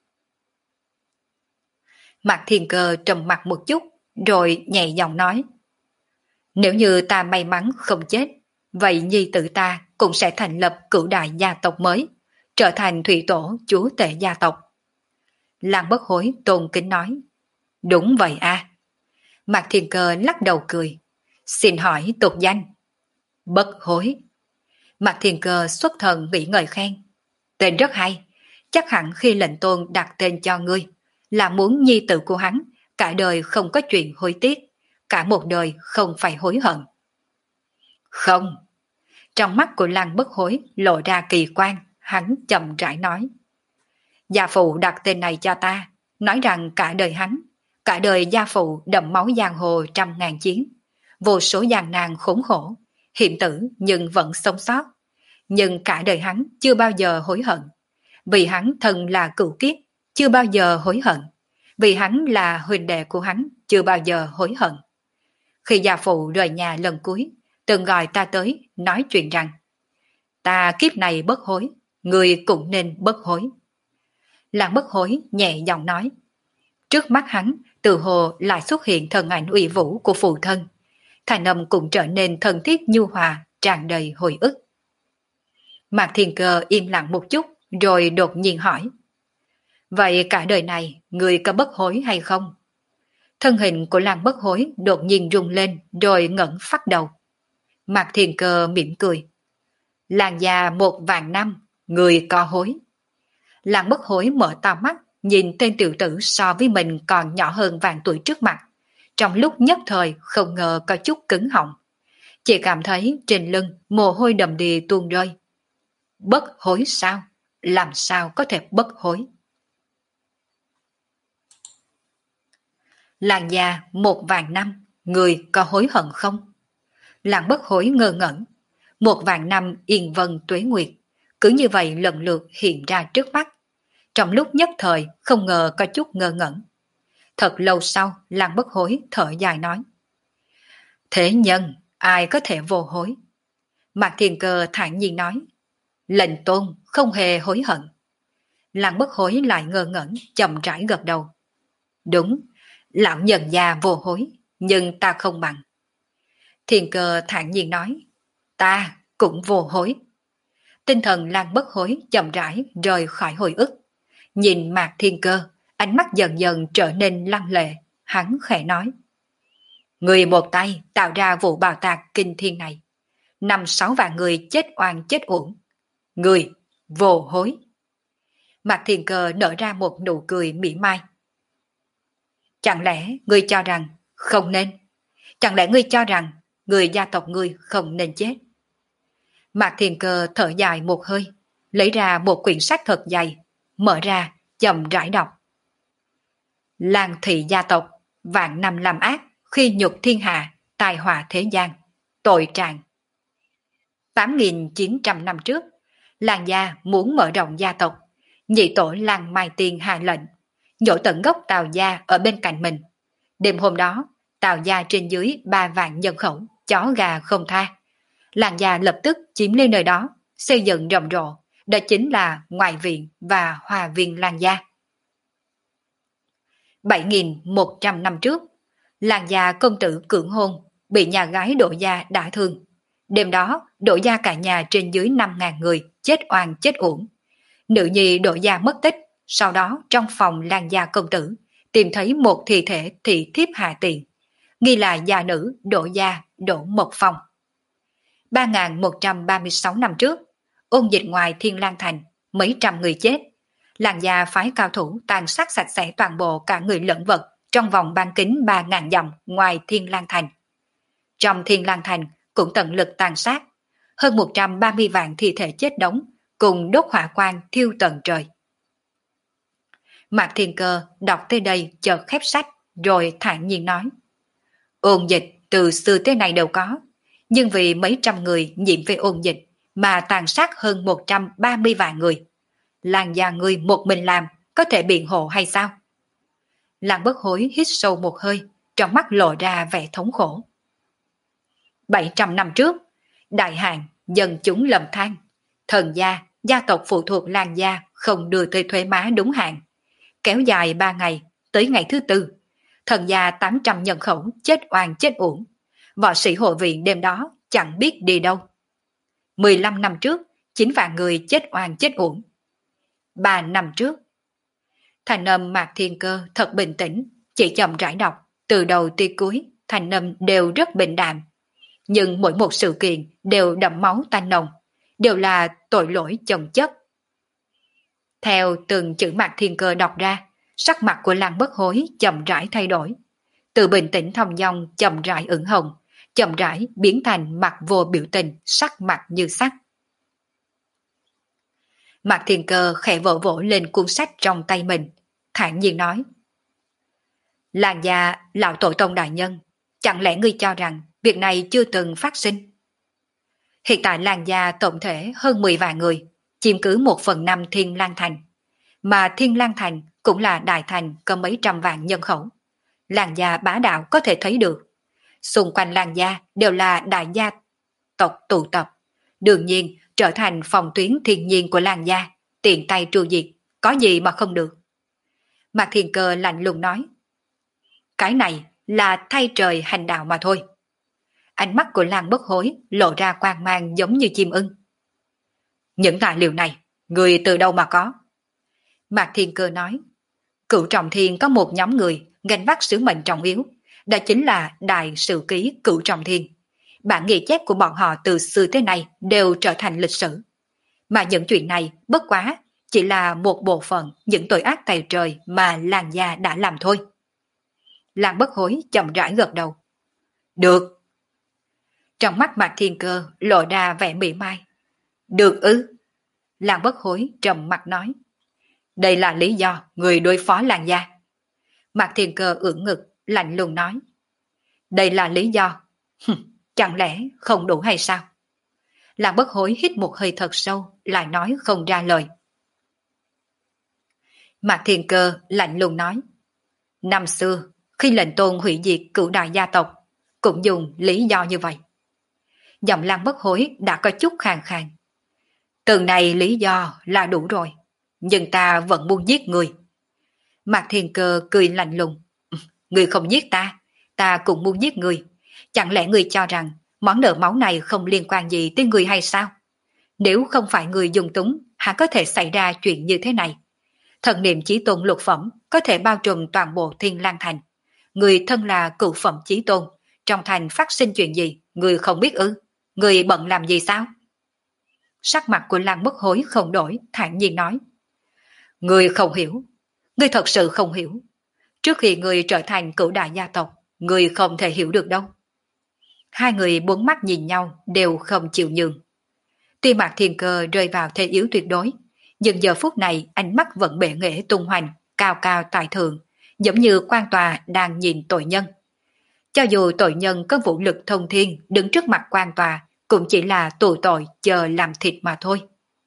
Mạc Thiên Cơ trầm mặt một chút, rồi nhẹ giọng nói. Nếu như ta may mắn không chết, vậy nhi tử ta cũng sẽ thành lập cửu đại gia tộc mới, trở thành thủy tổ chúa tể gia tộc. Lăng Bất Hối tôn kính nói. Đúng vậy a. À. Mạc Thiên Cơ lắc đầu cười. Xin hỏi tục danh. Bất Hối. Mạc Thiên Cơ xuất thần nghĩ ngợi khen. Tên rất hay, chắc hẳn khi lệnh tôn đặt tên cho ngươi, là muốn nhi tử của hắn cả đời không có chuyện hối tiếc, cả một đời không phải hối hận. Không. Trong mắt của Lăng Bất Hối lộ ra kỳ quan, hắn chậm rãi nói. Gia phụ đặt tên này cho ta, nói rằng cả đời hắn, cả đời gia phụ đậm máu giang hồ trăm ngàn chiến, vô số gian nan khốn khổ, hiểm tử nhưng vẫn sống sót. Nhưng cả đời hắn chưa bao giờ hối hận. Vì hắn thân là cửu kiếp, chưa bao giờ hối hận. Vì hắn là huynh đệ của hắn, chưa bao giờ hối hận. Khi gia phụ rời nhà lần cuối, từng gọi ta tới, nói chuyện rằng ta kiếp này bất hối, người cũng nên bất hối. Lăng Bất Hối nhẹ giọng nói. Trước mắt hắn, từ hồ lại xuất hiện thần ảnh uy vũ của phụ thân. Thành âm cũng trở nên thân thiết nhu hòa, tràn đầy hồi ức. Mạc Thiên Cơ im lặng một chút, rồi đột nhiên hỏi. Vậy cả đời này, người có bất hối hay không? Thân hình của Lăng Bất Hối đột nhiên rung lên, rồi ngẩng phát đầu. Mạc Thiên Cơ mỉm cười. Làng già một vạn năm, người có hối. Lăng Bất Hối mở to mắt, nhìn tên tiểu tử so với mình còn nhỏ hơn vạn tuổi trước mặt. Trong lúc nhất thời không ngờ có chút cứng họng. Chỉ cảm thấy trên lưng mồ hôi đầm đìa tuôn rơi. Bất hối sao? Làm sao có thể bất hối? Làng già một vạn năm, người có hối hận không? Làng Bất Hối ngơ ngẩn. Một vạn năm yên vân tuế nguyệt, cứ như vậy lần lượt hiện ra trước mắt. Trong lúc nhất thời không ngờ có chút ngơ ngẩn. Thật lâu sau, Lăng Bất Hối thở dài nói. Thế nhân, ai có thể vô hối? Mạc Thiên Cơ thản nhiên nói. Lệnh tôn không hề hối hận. Lăng Bất Hối lại ngơ ngẩn, chậm rãi gật đầu. Đúng, lão nhân già vô hối, nhưng ta không bằng. Thiên Cơ thản nhiên nói. Ta cũng vô hối. Tinh thần Lăng Bất Hối chậm rãi rời khỏi hồi ức. Nhìn Mạc Thiên Cơ, ánh mắt dần dần trở nên lăng lệ, hắn khẽ nói. Người một tay tạo ra vụ bào tạc kinh thiên này. Năm sáu vạn người chết oan chết uổng. Người vô hối. Mạc Thiên Cơ nở ra một nụ cười mỉa mai. Chẳng lẽ ngươi cho rằng không nên? Chẳng lẽ ngươi cho rằng người gia tộc ngươi không nên chết? Mạc Thiên Cơ thở dài một hơi, lấy ra một quyển sách thật dày, mở ra, chậm rãi đọc. Lang thị gia tộc, vạn năm làm ác, khi nhục thiên hạ, tai họa thế gian, tội trạng. tám nghìn chín trăm năm trước, Lang gia muốn mở rộng gia tộc, nhị tổ Lang Mai Tiên hạ lệnh, nhổ tận gốc Tào gia ở bên cạnh mình. Đêm hôm đó, Tào gia trên dưới ba vạn nhân khẩu, chó gà không tha. Lang gia lập tức chiếm lấy nơi đó, xây dựng rầm rộ, đó chính là ngoại viện và hòa viên Lang gia. bảy nghìn một trăm năm trước, Lang gia công tử cưỡng hôn, bị nhà gái Đỗ gia đả thương. Đêm đó, Đỗ gia cả nhà trên dưới năm ngàn người chết oan chết uổng. Nữ nhi Đỗ gia mất tích, sau đó trong phòng Lang gia công tử tìm thấy một thi thể thị thiếp hạ tiền, nghi là gia nữ Đỗ gia Đỗ Mộc Phong. ba nghìn một trăm ba mươi sáu năm trước, ôn dịch ngoài Thiên Lang Thành, mấy trăm người chết. Lang gia phái cao thủ tàn sát sạch sẽ toàn bộ cả người lẫn vật, trong vòng bán kính ba ngàn dặm ngoài Thiên Lang Thành. Trong Thiên Lang Thành cũng tận lực tàn sát, hơn một trăm ba mươi vạn thi thể chết đóng cùng đốt hỏa quang thiêu tận trời. Mạc Thiên Cơ đọc tới đây chợt khép sách rồi thản nhiên nói: ôn dịch từ xưa tới nay đều có, nhưng vì mấy trăm người nhiễm về ôn dịch mà tàn sát hơn một trăm ba mươi vạn người. Làng già người một mình làm có thể biện hộ hay sao? Làng Bất Hối hít sâu một hơi, trong mắt lộ ra vẻ thống khổ. bảy trăm năm trước, đại hạn dân chúng lầm than, thần gia, gia tộc phụ thuộc làng gia không đưa tới thuế má đúng hạn. Kéo dài ba ngày, tới ngày thứ tư, thần gia tám trăm nhân khẩu chết oan chết uổng. Võ sĩ hội viện đêm đó chẳng biết đi đâu. mười lăm năm trước, chín vạn người chết oan chết uổng. Ba năm trước, thành âm Mạc Thiên Cơ thật bình tĩnh, chỉ chậm rãi đọc, từ đầu tới cuối, thành âm đều rất bình đạm. Nhưng mỗi một sự kiện đều đậm máu tanh nồng, đều là tội lỗi chồng chất. Theo từng chữ Mạc Thiên Cơ đọc ra, sắc mặt của Lăng Bất Hối chậm rãi thay đổi. Từ bình tĩnh thong dong chậm rãi ửng hồng, chậm rãi biến thành mặt vô biểu tình, sắc mặt như sắt. Mạc Thiên Cơ khẽ vỗ vỗ lên cuốn sách trong tay mình, thản nhiên nói: Làng gia lão tổ tông đại nhân, chẳng lẽ ngươi cho rằng việc này chưa từng phát sinh? Hiện tại làng gia tổng thể hơn mười vạn người, chiếm cứ một phần năm Thiên Lang Thành, mà Thiên Lang Thành cũng là đại thành có mấy trăm vạn nhân khẩu. Làng gia bá đạo có thể thấy được. Xung quanh làng gia đều là đại gia tộc tụ tập, đương nhiên trở thành phòng tuyến thiên nhiên của làng gia, tiện tay tru diệt, có gì mà không được. Mạc Thiên Cơ lạnh lùng nói: cái này là thay trời hành đạo mà thôi. Ánh mắt của Lăng Bất Hối lộ ra quang mang giống như chim ưng. Những tài liệu này, người từ đâu mà có? Mạc Thiên Cơ nói: Cửu Trọng Thiên có một nhóm người gánh vác sứ mệnh trọng yếu, đó chính là Đại Sử Ký Cửu Trọng Thiên. Bản ghi chép của bọn họ từ xưa tới nay đều trở thành lịch sử. Mà những chuyện này bất quá chỉ là một bộ phận những tội ác tày trời mà làng gia đã làm thôi. Lăng Bất Hối chậm rãi gật đầu. Được. Trong mắt Mạc Thiên Cơ lộ ra vẻ mỉa mai. Được ư? Lăng Bất Hối trầm mặt nói. Đây là lý do người đối phó làng gia. Mạc Thiên Cơ ưỡn ngực, lạnh lùng nói. Đây là lý do. Chẳng lẽ không đủ hay sao? Lăng Bất Hối hít một hơi thật sâu, lại nói không ra lời. Mạc Thiên Cơ lạnh lùng nói. Năm xưa, khi lệnh tôn hủy diệt cửu đại gia tộc, cũng dùng lý do như vậy. Giọng Lăng Bất Hối đã có chút khàn khàn. Từ này lý do là đủ rồi, nhưng ta vẫn muốn giết người. Mạc Thiên Cơ cười lạnh lùng. Người không giết ta, ta cũng muốn giết người. Chẳng lẽ người cho rằng món nợ máu này không liên quan gì tới người hay sao? Nếu không phải người dùng túng, hẳn có thể xảy ra chuyện như thế này. Thần niệm chí tôn lục phẩm có thể bao trùm toàn bộ Thiên Lang Thành. Người thân là cửu phẩm chí tôn, trong thành phát sinh chuyện gì, người không biết ư? Người bận làm gì sao? Sắc mặt của Lăng Bất Hối không đổi, thản nhiên nói. Người không hiểu, người thật sự không hiểu. Trước khi người trở thành cửu đại gia tộc, người không thể hiểu được đâu. Hai người bốn mắt nhìn nhau đều không chịu nhường. Tuy Mạc Thiên Cơ rơi vào thế yếu tuyệt đối, nhưng giờ phút này ánh mắt vẫn bệ nghệ tung hoành, cao cao tại thượng, giống như quan tòa đang nhìn tội nhân. Cho dù tội nhân có vũ lực thông thiên đứng trước mặt quan tòa, cũng chỉ là tù tội chờ làm thịt mà thôi.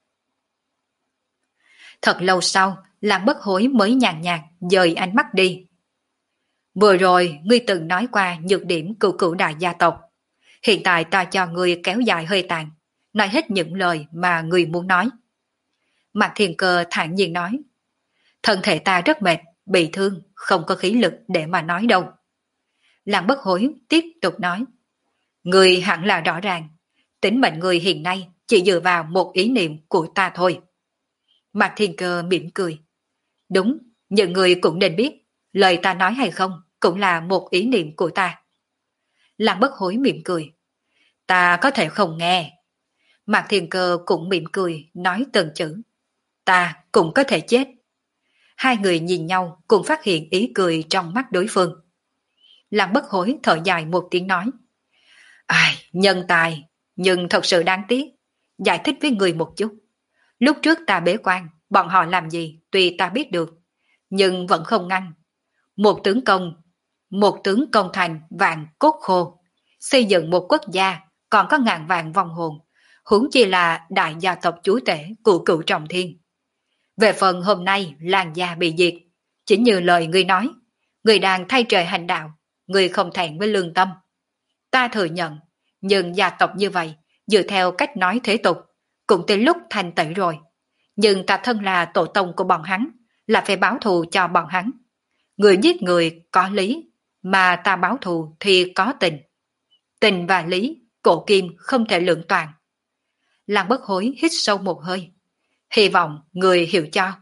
Thật lâu sau, Lăng Bất Hối mới nhàn nhạt dời ánh mắt đi. Vừa rồi, ngươi từng nói qua nhược điểm cửu cửu đại gia tộc. Hiện tại ta cho ngươi kéo dài hơi tàn, nói hết những lời mà ngươi muốn nói. Mạc Thiên Cơ thản nhiên nói. Thân thể ta rất mệt, bị thương, không có khí lực để mà nói đâu. Lăng Bất Hối tiếp tục nói. Ngươi hẳn là rõ ràng, tính mệnh ngươi hiện nay chỉ dựa vào một ý niệm của ta thôi. Mạc Thiên Cơ mỉm cười. Đúng, những người cũng nên biết, lời ta nói hay không cũng là một ý niệm của ta. Lăng Bất Hối mỉm cười. Ta có thể không nghe. Mạc Thiên Cơ cũng mỉm cười, nói từng chữ. Ta cũng có thể chết. Hai người nhìn nhau cùng phát hiện ý cười trong mắt đối phương. Lăng Bất Hối thở dài một tiếng nói. Ai, nhân tài, nhưng thật sự đáng tiếc. Giải thích với người một chút. Lúc trước ta bế quan, bọn họ làm gì tuy ta biết được, nhưng vẫn không ngăn. Một tướng công, một tướng công thành vạn cốt khô, xây dựng một quốc gia còn có ngàn vạn vong hồn, huống chi là đại gia tộc chúa tể của cựu trọng thiên. Về phần hôm nay làng gia bị diệt, chính như lời ngươi nói, người đang thay trời hành đạo, người không thẹn với lương tâm. Ta thừa nhận, nhưng gia tộc như vậy, dựa theo cách nói thế tục, cũng tới lúc thành tẩy rồi. Nhưng ta thân là tổ tông của bọn hắn, là phải báo thù cho bọn hắn. Người giết người có lý, mà ta báo thù thì có tình. Tình và lý, cổ kim không thể lượng toàn. Lăng Bất Hối hít sâu một hơi. Hy vọng người hiểu cho.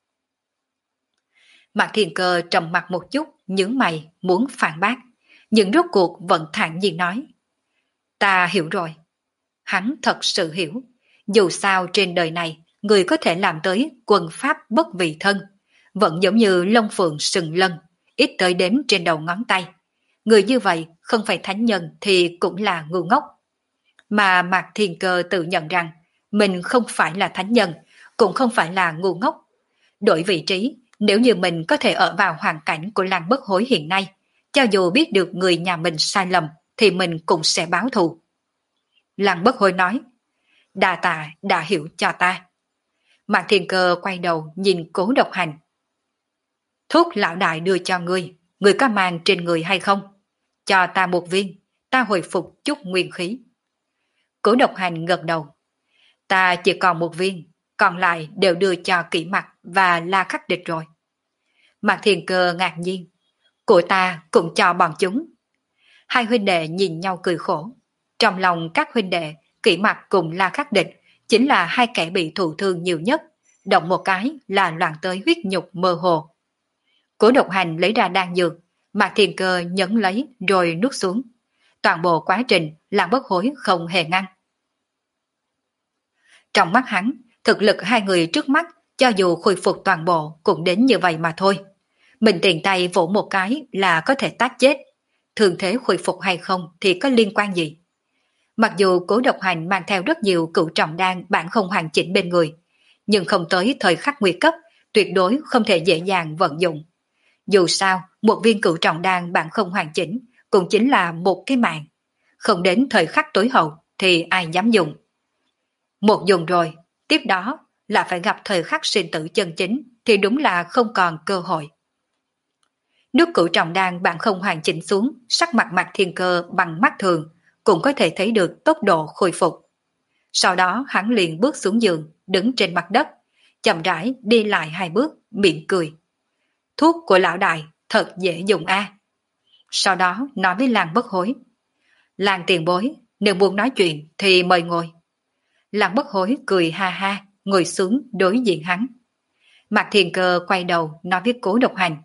Mạc Thiên Cơ trầm mặt một chút, nhướng mày, muốn phản bác. Nhưng rốt cuộc vẫn thản nhiên nói. Ta hiểu rồi. Hắn thật sự hiểu. Dù sao trên đời này, người có thể làm tới quân pháp bất vị thân. Vẫn giống như lông phượng sừng lân, ít tới đếm trên đầu ngón tay. Người như vậy không phải thánh nhân thì cũng là ngu ngốc. Mà Mạc Thiên Cơ tự nhận rằng mình không phải là thánh nhân, cũng không phải là ngu ngốc. Đổi vị trí, nếu như mình có thể ở vào hoàn cảnh của Lăng Bất Hối hiện nay, cho dù biết được người nhà mình sai lầm, thì mình cũng sẽ báo thù. Lăng Bất Hối nói, đa tạ đã hiểu cho ta. Mạc Thiên Cơ quay đầu nhìn Cố Độc Hành. Thuốc lão đại đưa cho ngươi, ngươi có mang trên người hay không? Cho ta một viên, ta hồi phục chút nguyên khí. Cố Độc Hành gật đầu. Ta chỉ còn một viên, còn lại đều đưa cho Kỷ Mặc và La Khắc Địch rồi. Mạc Thiên Cơ ngạc nhiên. Của ta cũng cho bọn chúng. Hai huynh đệ nhìn nhau cười khổ. Trong lòng các huynh đệ, Kỷ Mặc cùng La Khắc Địch chính là hai kẻ bị thụ thương nhiều nhất. Động một cái là loạn tới huyết nhục mơ hồ. Cố Độc Hành lấy ra đan dược, Mạc Thiên Cơ nhấn lấy rồi nuốt xuống. Toàn bộ quá trình Lăng Bất Hối không hề ngăn. Trong mắt hắn, thực lực hai người trước mắt cho dù khôi phục toàn bộ cũng đến như vậy mà thôi. Mình tiện tay vỗ một cái là có thể tát chết. Thường thế khôi phục hay không thì có liên quan gì? Mặc dù Cố Độc Hành mang theo rất nhiều cựu trọng đan bản không hoàn chỉnh bên người, nhưng không tới thời khắc nguy cấp, tuyệt đối không thể dễ dàng vận dụng. Dù sao, một viên cựu trọng đan bản không hoàn chỉnh cũng chính là một cái mạng. Không đến thời khắc tối hậu thì ai dám dùng. Một dùng rồi, tiếp đó là phải gặp thời khắc sinh tử chân chính thì đúng là không còn cơ hội. Nước cửu trọng đan bạn không hoàn chỉnh xuống, sắc mặt Mạc Thiên Cơ bằng mắt thường, cũng có thể thấy được tốc độ khôi phục. Sau đó hắn liền bước xuống giường, đứng trên mặt đất, chậm rãi đi lại hai bước, miệng cười. Thuốc của lão đại thật dễ dùng a. Sau đó nói với Lăng Bất Hối. Lăng tiền bối, nếu muốn nói chuyện thì mời ngồi. Lăng Bất Hối cười ha ha, ngồi xuống đối diện hắn. Mạc Thiên Cơ quay đầu nói với Cố Độc Hành.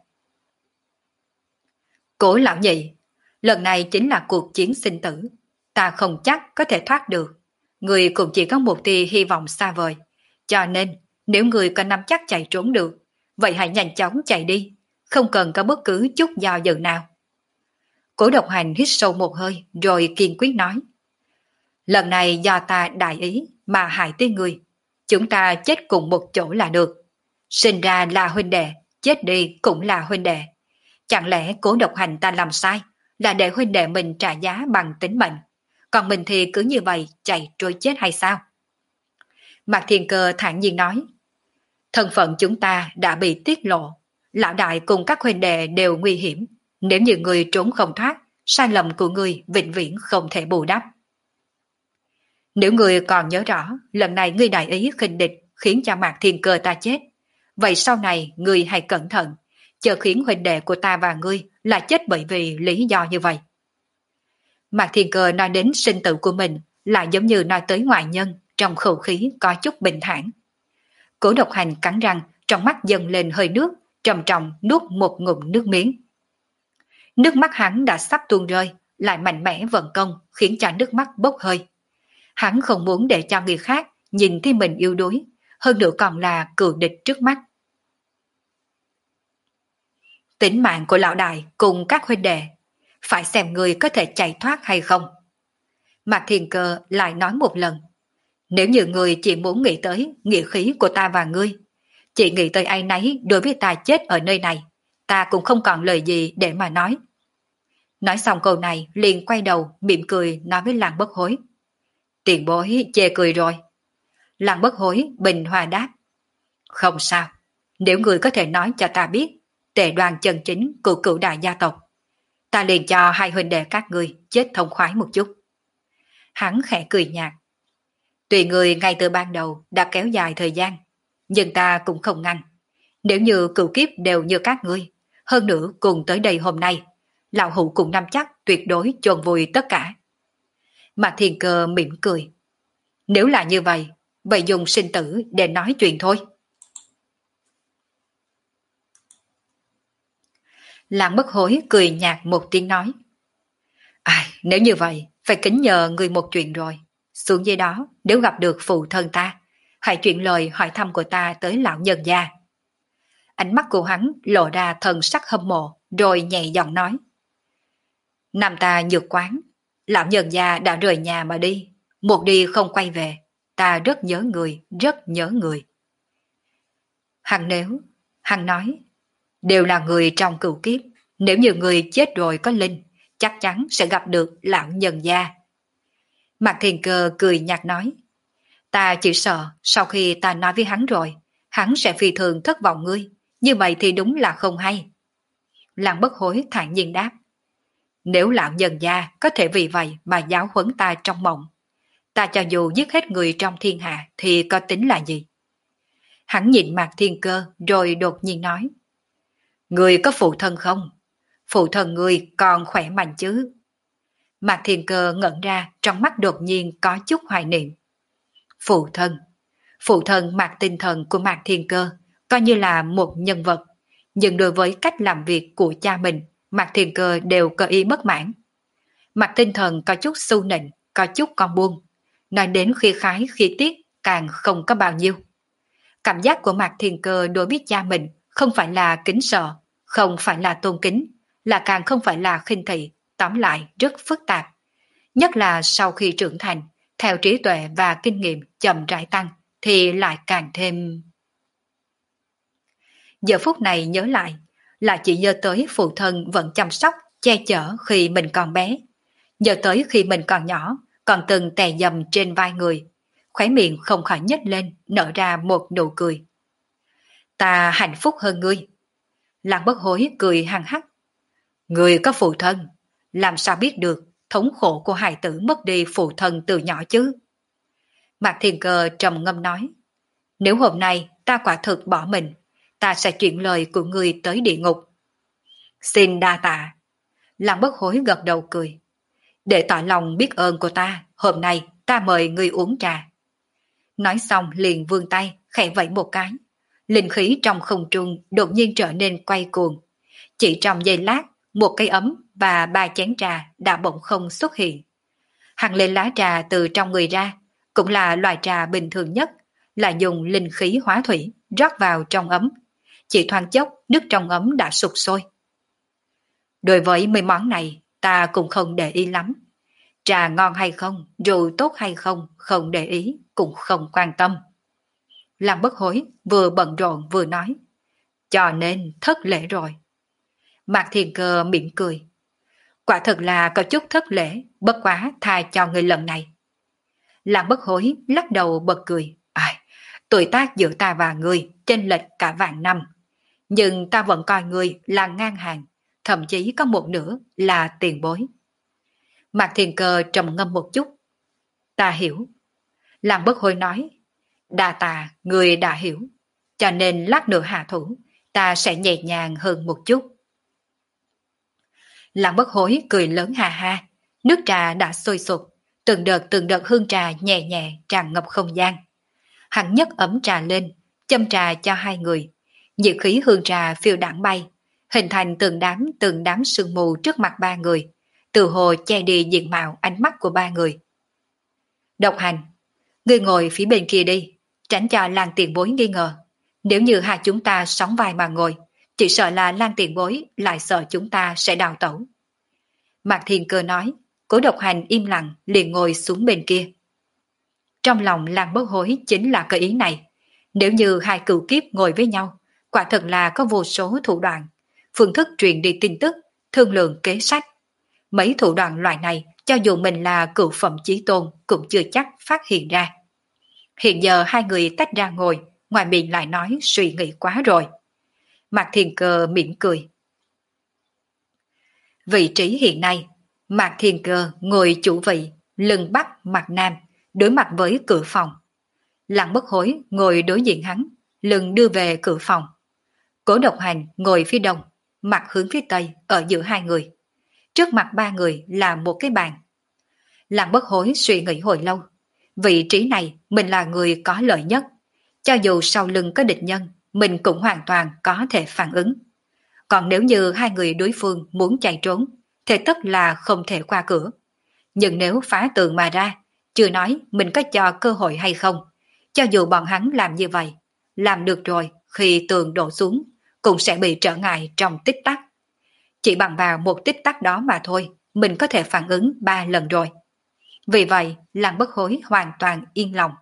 Cố lão nhị, lần này chính là cuộc chiến sinh tử. Ta không chắc có thể thoát được. Người cũng chỉ có một tia hy vọng xa vời. Cho nên, nếu người có nắm chắc chạy trốn được, vậy hãy nhanh chóng chạy đi, không cần có bất cứ chút do dự nào. Cố Độc Hành hít sâu một hơi rồi kiên quyết nói. Lần này do ta đại ý mà hại tới người. Chúng ta chết cùng một chỗ là được. Sinh ra là huynh đệ, chết đi cũng là huynh đệ. Chẳng lẽ Cố Độc Hành ta làm sai, là để huynh đệ mình trả giá bằng tính mệnh, còn mình thì cứ như vậy chạy trôi chết hay sao? Mạc Thiên Cơ thản nhiên nói. Thân phận chúng ta đã bị tiết lộ, lão đại cùng các huynh đệ đều nguy hiểm. Nếu như người trốn không thoát, sai lầm của người vĩnh viễn không thể bù đắp. Nếu người còn nhớ rõ, lần này ngươi đại ý khinh địch khiến cho Mạc Thiên Cơ ta chết. Vậy sau này ngươi hãy cẩn thận, chờ khiến huynh đệ của ta và ngươi là chết bởi vì lý do như vậy. Mạc Thiên Cơ nói đến sinh tử của mình lại giống như nói tới ngoại nhân, trong khẩu khí có chút bình thản. Cố Độc Hành cắn răng, trong mắt dâng lên hơi nước, trầm trọng nuốt một ngụm nước miếng. Nước mắt hắn đã sắp tuôn rơi, lại mạnh mẽ vận công khiến cho nước mắt bốc hơi. Hắn không muốn để cho người khác nhìn thấy mình yếu đuối, hơn nữa còn là cừu địch trước mắt. Tính mạng của lão đại cùng các huynh đệ, phải xem người có thể chạy thoát hay không. Mạc Thiên Cơ lại nói một lần, nếu như người chỉ muốn nghĩ tới nghĩa khí của ta và ngươi, chỉ nghĩ tới ai nấy đối với ta chết ở nơi này, ta cũng không còn lời gì để mà nói. Nói xong câu này liền quay đầu mỉm cười nói với Lăng Bất Hối. Tiền bối chê cười rồi. Lăng Bất Hối bình hòa đáp. Không sao, nếu người có thể nói cho ta biết tề đoàn chân chính của cửu đại gia tộc, ta liền cho hai huynh đệ các ngươi chết thông khoái một chút. Hắn khẽ cười nhạt. Tùy người ngay từ ban đầu đã kéo dài thời gian, nhưng ta cũng không ngăn. Nếu như cửu kiếp đều như các ngươi, hơn nữa cùng tới đây hôm nay, lão hữu cùng nắm chắc tuyệt đối chôn vùi tất cả. Mạc Thiên Cơ mỉm cười. Nếu là như vậy, vậy dùng sinh tử để nói chuyện thôi. Lăng Bất Hối cười nhạt một tiếng nói. À, nếu như vậy, phải kính nhờ người một chuyện rồi. Xuống dưới đó, nếu gặp được phụ thân ta, hãy chuyển lời hỏi thăm của ta tới lão nhân gia. Ánh mắt của hắn lộ ra thần sắc hâm mộ, rồi nhẹ giọng nói. Nam ta nhược quán, lão nhân gia đã rời nhà mà đi, một đi không quay về, ta rất nhớ người, rất nhớ người. Hắn nếu, hắn nói, đều là người trong cửu kiếp, nếu như người chết rồi có linh, chắc chắn sẽ gặp được lão nhân gia. Mạc Thiên Cơ cười nhạt nói, ta chỉ sợ sau khi ta nói với hắn rồi, hắn sẽ phi thường thất vọng ngươi, như vậy thì đúng là không hay. Lăng Bất Hối thản nhiên đáp, nếu lão nhân gia có thể vì vậy mà giáo huấn ta trong mộng, ta cho dù giết hết người trong thiên hạ thì có tính là gì? Hắn nhìn Mạc Thiên Cơ rồi đột nhiên nói, người có phụ thân không? Phụ thân người còn khỏe mạnh chứ? Mạc Thiên Cơ ngẩn ra, trong mắt đột nhiên có chút hoài niệm. Phụ thân, phụ thân Mạc Tinh Thần của Mạc Thiên Cơ coi như là một nhân vật, nhưng đối với cách làm việc của cha mình, Mạc Thiên Cơ đều có ý bất mãn. Mạc Tinh Thần có chút su nịnh, có chút con buông, nói đến khi khái khi tiết càng không có bao nhiêu. Cảm giác của Mạc Thiên Cơ đối với cha mình không phải là kính sợ, không phải là tôn kính, là càng không phải là khinh thị, tóm lại rất phức tạp. Nhất là sau khi trưởng thành, theo trí tuệ và kinh nghiệm chậm rãi tăng, thì lại càng thêm... Giờ phút này nhớ lại, là chỉ nhớ tới phụ thân vẫn chăm sóc, che chở khi mình còn bé. Nhớ tới khi mình còn nhỏ, còn từng tè dầm trên vai người, khóe miệng không khỏi nhếch lên, nở ra một nụ cười. Ta hạnh phúc hơn ngươi. Lăng Bất Hối cười hằng hắc. Ngươi có phụ thân, làm sao biết được thống khổ của hài tử mất đi phụ thân từ nhỏ chứ? Mạc Thiên Cơ trầm ngâm nói, nếu hôm nay ta quả thực bỏ mình, ta sẽ chuyển lời của ngươi tới địa ngục. Xin đa tạ. Lăng Bất Hối gật đầu cười. Để tỏ lòng biết ơn của ta, hôm nay ta mời ngươi uống trà. Nói xong liền vươn tay, khẽ vẫy một cái. Linh khí trong không trung đột nhiên trở nên quay cuồng. Chỉ trong giây lát, một cây ấm và ba chén trà đã bỗng không xuất hiện. Hằng lên lá trà từ trong người ra, cũng là loại trà bình thường nhất, là dùng linh khí hóa thủy rót vào trong ấm. Chỉ thoáng chốc, nước trong ấm đã sụt sôi. Đối với mấy món này, ta cũng không để ý lắm. Trà ngon hay không, rượu tốt hay không, không để ý, cũng không quan tâm. Lăng Bất Hối vừa bận rộn vừa nói, cho nên thất lễ rồi. Mạc Thiên Cơ mỉm cười. Quả thật là có chút thất lễ, bất quá tha cho người lần này. Lăng Bất Hối lắc đầu bật cười. Ai, tuổi tác giữa ta và ngươi chênh lệch cả vạn năm. Nhưng ta vẫn coi ngươi là ngang hàng, thậm chí có một nửa là tiền bối. Mạc Thiên Cơ trầm ngâm một chút. Ta hiểu. Lăng Bất Hối nói, đa tà người đã hiểu, cho nên lát nữa hạ thủ, ta sẽ nhẹ nhàng hơn một chút. Lăng Bất Hối cười lớn ha ha, nước trà đã sôi sục, từng đợt từng đợt hương trà nhẹ nhẹ tràn ngập không gian. Hắn nhấc ấm trà lên, châm trà cho hai người, nhiệt khí hương trà phiêu đãng bay, hình thành từng đám từng đám sương mù trước mặt ba người, từ hồ che đi diện mạo ánh mắt của ba người. Độc Hành, ngươi ngồi phía bên kia đi, tránh cho Lăng tiền bối nghi ngờ. Nếu như hai chúng ta sóng vai mà ngồi, Chỉ sợ là Lan tiền bối lại sợ chúng ta sẽ đào tẩu. Mạc Thiên Cơ nói, Cố Độc Hành im lặng liền ngồi xuống bên kia. Trong lòng Lan Bất Hối chính là cái ý này. Nếu như hai cựu kiếp ngồi với nhau, quả thật là có vô số thủ đoạn, phương thức truyền đi tin tức, thương lượng kế sách. Mấy thủ đoạn loại này, cho dù mình là cựu phẩm chí tôn cũng chưa chắc phát hiện ra. Hiện giờ hai người tách ra ngồi, ngoài miệng lại nói suy nghĩ quá rồi. Mạc Thiên Cơ mỉm cười. Vị trí hiện nay, Mạc Thiên Cơ ngồi chủ vị, lưng bắc mặt nam, đối mặt với cửa phòng. Lăng Bất Hối ngồi đối diện hắn, lưng đưa về cửa phòng. Cố Độc Hành ngồi phía đông, mặt hướng phía tây ở giữa hai người. Trước mặt ba người là một cái bàn. Lăng Bất Hối suy nghĩ hồi lâu. Vị trí này mình là người có lợi nhất. Cho dù sau lưng có địch nhân, mình cũng hoàn toàn có thể phản ứng. Còn nếu như hai người đối phương muốn chạy trốn, thì tất là không thể qua cửa. Nhưng nếu phá tường mà ra, chưa nói mình có cho cơ hội hay không. Cho dù bọn hắn làm như vậy, làm được rồi khi tường đổ xuống, cũng sẽ bị trở ngại trong tích tắc. Chỉ bằng vào một tích tắc đó mà thôi, mình có thể phản ứng ba lần rồi. Vì vậy, Lăng Bất Hối hoàn toàn yên lòng.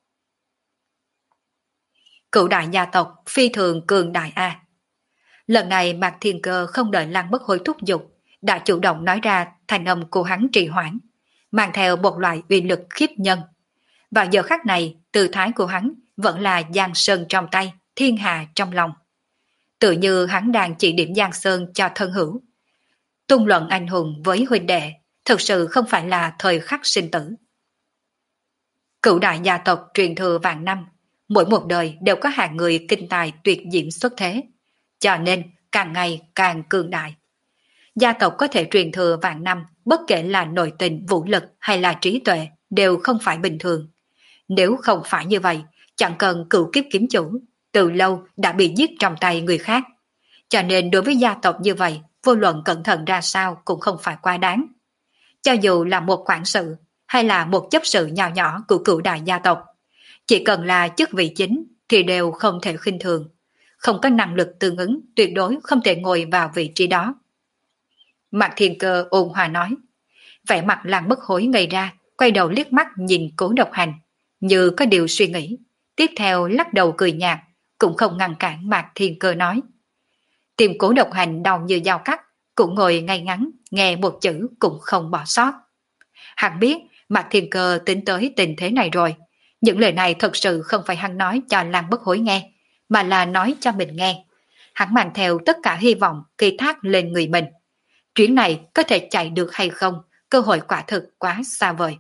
Cựu đại gia tộc phi thường cường đại A. Lần này Mạc Thiên Cơ không đợi Lăng Bất Hối thúc giục, đã chủ động nói ra thành âm của hắn trì hoãn, mang theo một loại uy lực khiếp nhân. Vào giờ khắc này, tư thái của hắn vẫn là Giang Sơn trong tay, thiên hà trong lòng. Tự như hắn đang chỉ điểm Giang Sơn cho thân hữu. Tung luận anh hùng với huynh đệ, thực sự không phải là thời khắc sinh tử. Cựu đại gia tộc truyền thừa vạn năm, mỗi một đời đều có hạng người kinh tài tuyệt diễm xuất thế, cho nên càng ngày càng cường đại. Gia tộc có thể truyền thừa vạn năm, bất kể là nội tình, vũ lực hay là trí tuệ, đều không phải bình thường. Nếu không phải như vậy, chẳng cần cựu kiếp kiếm chủ, từ lâu đã bị giết trong tay người khác. Cho nên đối với gia tộc như vậy, vô luận cẩn thận ra sao cũng không phải quá đáng. Cho dù là một quản sự hay là một chấp sự nhỏ nhỏ của cựu đại gia tộc, chỉ cần là chức vị chính thì đều không thể khinh thường. Không có năng lực tương ứng, tuyệt đối không thể ngồi vào vị trí đó. Mạc Thiên Cơ ôn hòa nói. Vẻ mặt Lăng Bất Hối ngây ra, quay đầu liếc mắt nhìn Cố Độc Hành, như có điều suy nghĩ. Tiếp theo lắc đầu cười nhạt, cũng không ngăn cản Mạc Thiên Cơ nói. Tim Cố Độc Hành đau như dao cắt, cũng ngồi ngay ngắn, nghe một chữ cũng không bỏ sót. Hắn biết Mạc Thiên Cơ tính tới tình thế này rồi. Những lời này thật sự không phải hắn nói cho Lăng Bất Hối nghe, mà là nói cho mình nghe. Hắn mang theo tất cả hy vọng kỳ thác lên người mình. Chuyến này có thể chạy được hay không, cơ hội quả thực quá xa vời.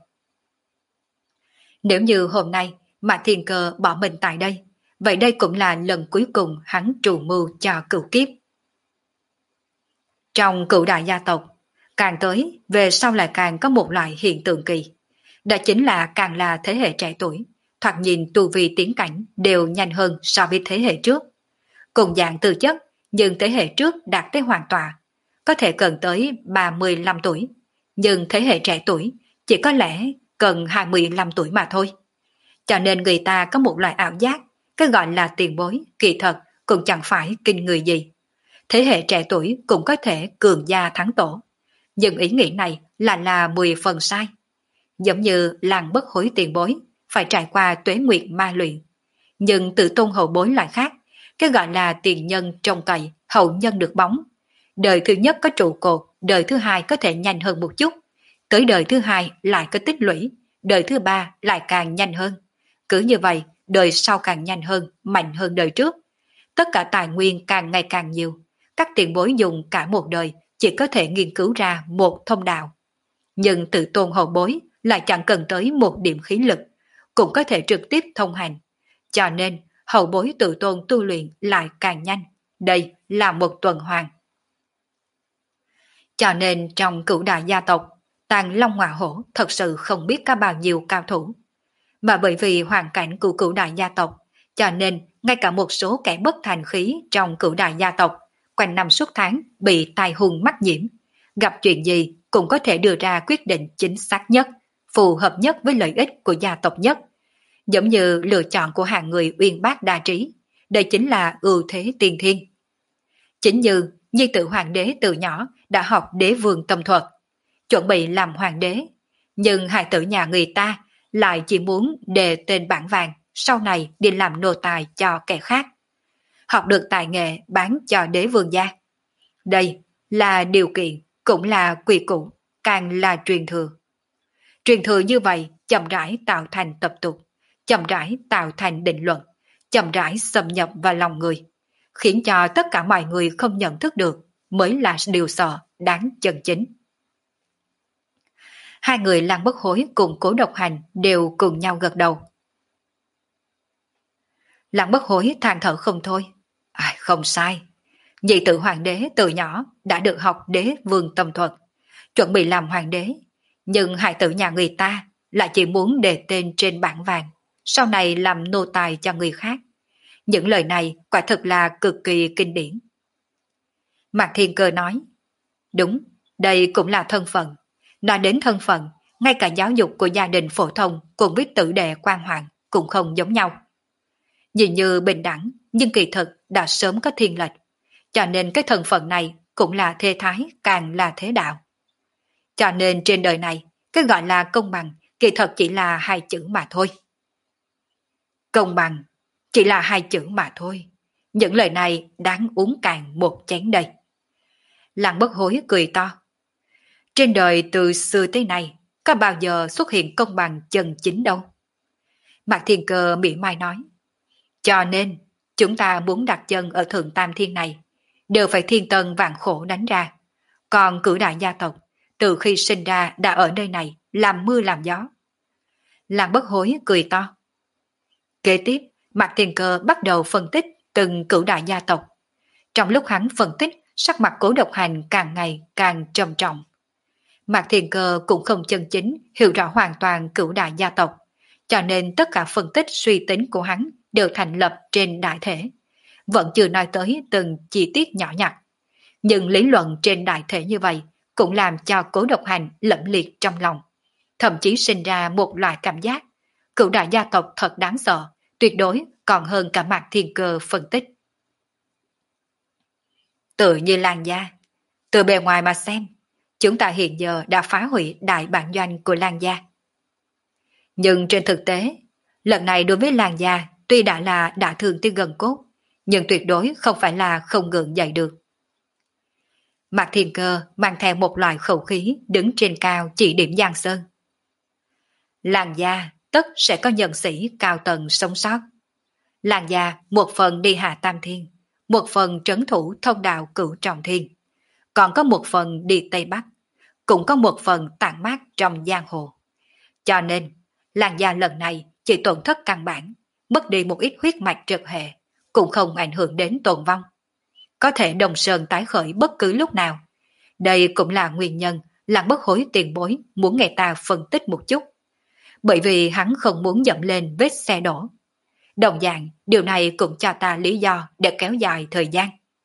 Nếu như hôm nay Mạc Thiên Cơ bỏ mình tại đây, vậy đây cũng là lần cuối cùng hắn trù mưu cho cửu kiếp. Trong cửu đại gia tộc, càng tới, về sau lại càng có một loại hiện tượng kỳ. Đó chính là càng là thế hệ trẻ tuổi, thoạt nhìn tu vi tiến cảnh đều nhanh hơn so với thế hệ trước. Cùng dạng tư chất, nhưng thế hệ trước đạt tới hoàn tọa, có thể cần tới ba mươi lăm tuổi, nhưng thế hệ trẻ tuổi chỉ có lẽ cần hai mươi lăm tuổi mà thôi. Cho nên người ta có một loại ảo giác, cái gọi là tiền bối, kỳ thật cũng chẳng phải kinh người gì. Thế hệ trẻ tuổi cũng có thể cường gia thắng tổ. Nhưng ý nghĩ này là là mười phần sai. Giống như Lăng Bất Hối tiền bối, phải trải qua tuế nguyệt ma luyện. Nhưng tự tôn hậu bối lại khác, cái gọi là tiền nhân trông cậy, hậu nhân được bóng. Đời thứ nhất có trụ cột, đời thứ hai có thể nhanh hơn một chút. Tới đời thứ hai lại có tích lũy, đời thứ ba lại càng nhanh hơn. Cứ như vậy, đời sau càng nhanh hơn, mạnh hơn đời trước. Tất cả tài nguyên càng ngày càng nhiều. Các tiền bối dùng cả một đời chỉ có thể nghiên cứu ra một thông đạo. Nhưng tự tôn hậu bối lại chẳng cần tới một điểm khí lực, cũng có thể trực tiếp thông hành. Cho nên, hậu bối tự tôn tu luyện lại càng nhanh. Đây là một tuần hoàn. Cho nên trong cửu đại gia tộc, Tàng Long Ngọa Hổ thật sự không biết có bao nhiêu cao thủ. Mà bởi vì hoàn cảnh của cửu đại gia tộc, cho nên ngay cả một số kẻ bất thành khí trong cửu đại gia tộc, quanh năm suốt tháng bị tai hung mắc nhiễm. Gặp chuyện gì cũng có thể đưa ra quyết định chính xác nhất, phù hợp nhất với lợi ích của gia tộc nhất. Giống như lựa chọn của hàng người uyên bác đa trí, đây chính là ưu thế tiên thiên. Chính như nhi tử hoàng đế từ nhỏ đã học đế vương tâm thuật, chuẩn bị làm hoàng đế, nhưng hài tử nhà người ta lại chỉ muốn đề tên bảng vàng, sau này đi làm nô tài cho kẻ khác. Học được tài nghệ bán cho đế vương gia. Đây là điều kiện, cũng là quy củ, càng là truyền thừa. Truyền thừa như vậy chậm rãi tạo thành tập tục, chậm rãi tạo thành định luận, chậm rãi xâm nhập vào lòng người, khiến cho tất cả mọi người không nhận thức được mới là điều sợ đáng chân chính. Hai người Lăng Bất Hối cùng Cố Độc Hành đều cùng nhau gật đầu. Lăng Bất Hối than thở không thôi. À, không sai. Nhị tử hoàng đế từ nhỏ đã được học đế vương tâm thuật, chuẩn bị làm hoàng đế, nhưng hài tử nhà người ta lại chỉ muốn đề tên trên bảng vàng, sau này làm nô tài cho người khác. Những lời này quả thực là cực kỳ kinh điển. Mạc Thiên Cơ nói, đúng, đây cũng là thân phận. Nói đến thân phận, ngay cả giáo dục của gia đình phổ thông cùng với tử đệ quan hoàng cũng không giống nhau. Nhìn như bình đẳng, nhưng kỳ thực đã sớm có thiên lệch, cho nên cái thân phận này cũng là thế thái, càng là thế đạo. Cho nên trên đời này, cái gọi là công bằng kỳ thật chỉ là hai chữ mà thôi. Công bằng chỉ là hai chữ mà thôi. Những lời này đáng uống cạn một chén đây. Lăng Bất Hối cười to. Trên đời từ xưa tới nay, có bao giờ xuất hiện công bằng chân chính đâu. Mạc Thiên Cơ mỉa mai nói. Cho nên, chúng ta muốn đặt chân ở Thượng Tam Thiên này, đều phải thiên tân vạn khổ đánh ra. Còn cửu đại gia tộc, từ khi sinh ra đã ở nơi này, làm mưa làm gió. Lăng Bất Hối cười to. Kế tiếp, Mạc Thiên Cơ bắt đầu phân tích từng cửu đại gia tộc. Trong lúc hắn phân tích, sắc mặt Cố Độc Hành càng ngày càng trầm trọng. Mạc Thiên Cơ cũng không chân chính hiểu rõ hoàn toàn cửu đại gia tộc, cho nên tất cả phân tích suy tính của hắn đều thành lập trên đại thể, vẫn chưa nói tới từng chi tiết nhỏ nhặt. Nhưng lý luận trên đại thể như vậy cũng làm cho Cố Độc Hành lẫm liệt trong lòng, thậm chí sinh ra một loại cảm giác cửu đại gia tộc thật đáng sợ, tuyệt đối còn hơn cả Mạc Thiên Cơ phân tích. Tự như Lan gia, từ bề ngoài mà xem, chúng ta hiện giờ đã phá hủy đại bản doanh của Lan gia. Nhưng trên thực tế, lần này đối với Lan gia tuy đã là đả thương tới gần cốt, nhưng tuyệt đối không phải là không gượng dậy được. Mạc Thiên Cơ mang theo một loại khẩu khí đứng trên cao chỉ điểm Giang Sơn. Lan gia tất sẽ có nhân sĩ cao tầng sống sót. Lan gia một phần đi hạ Tam Thiên, một phần trấn thủ thông đạo Cửu Trọng Thiên, còn có một phần đi Tây Bắc, cũng có một phần tản mát trong giang hồ. Cho nên, Lan gia lần này chỉ tổn thất căn bản, mất đi một ít huyết mạch trực hệ, cũng không ảnh hưởng đến tồn vong. Có thể Đồng Sơn tái khởi bất cứ lúc nào. Đây cũng là nguyên nhân Lăng Bất Hối tiền bối muốn nghe ta phân tích một chút. Bởi vì hắn không muốn dẫm lên vết xe đổ. Đồng dạng, điều này cũng cho ta lý do để kéo dài thời gian.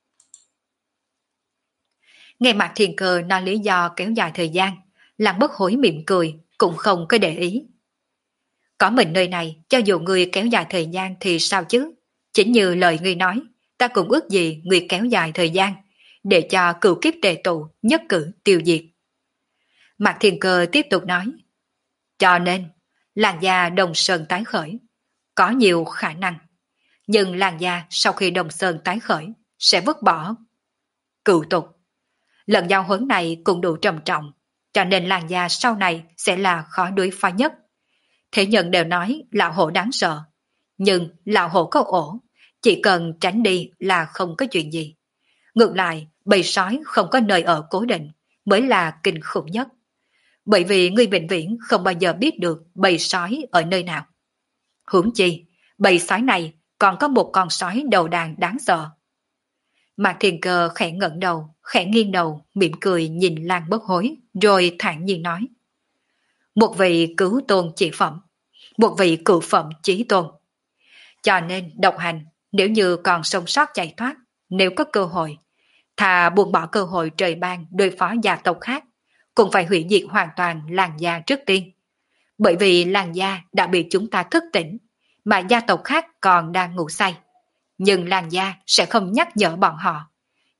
Nghe Mạc Thiên Cơ nói lý do kéo dài thời gian, Lăng Bất Hối mỉm cười, cũng không có để ý. Có mình nơi này, cho dù người kéo dài thời gian thì sao chứ? Chính như lời ngươi nói, ta cũng ước gì người kéo dài thời gian, để cho cửu kiếp tề tụ nhất cử tiêu diệt. Mạc Thiên Cơ tiếp tục nói, cho nên, Lan gia Đồng Sơn tái khởi, có nhiều khả năng. Nhưng Lan gia sau khi Đồng Sơn tái khởi, sẽ vứt bỏ cựu tục. Lần giao huấn này cũng đủ trầm trọng, cho nên Lan gia sau này sẽ là khó đối phó nhất. Thế nhân đều nói lão hổ đáng sợ, nhưng lão hổ có ổ, chỉ cần tránh đi là không có chuyện gì. Ngược lại, bầy sói không có nơi ở cố định mới là kinh khủng nhất. Bởi vì người vĩnh viễn không bao giờ biết được bầy sói ở nơi nào. Huống chi, bầy sói này còn có một con sói đầu đàn đáng sợ. Mạc Thiên Cơ khẽ ngẩng đầu, khẽ nghiêng đầu, mỉm cười nhìn Lăng Bất Hối, rồi thản nhiên nói. Một vị cứu tôn chỉ phẩm, một vị cửu phẩm chí tôn. Cho nên Độc Hành, nếu như còn sống sót chạy thoát, nếu có cơ hội, thà buông bỏ cơ hội trời ban đối phó gia tộc khác, cũng phải hủy diệt hoàn toàn Lan gia trước tiên. Bởi vì Lan gia đã bị chúng ta thức tỉnh, mà gia tộc khác còn đang ngủ say. Nhưng Lan gia sẽ không nhắc nhở bọn họ.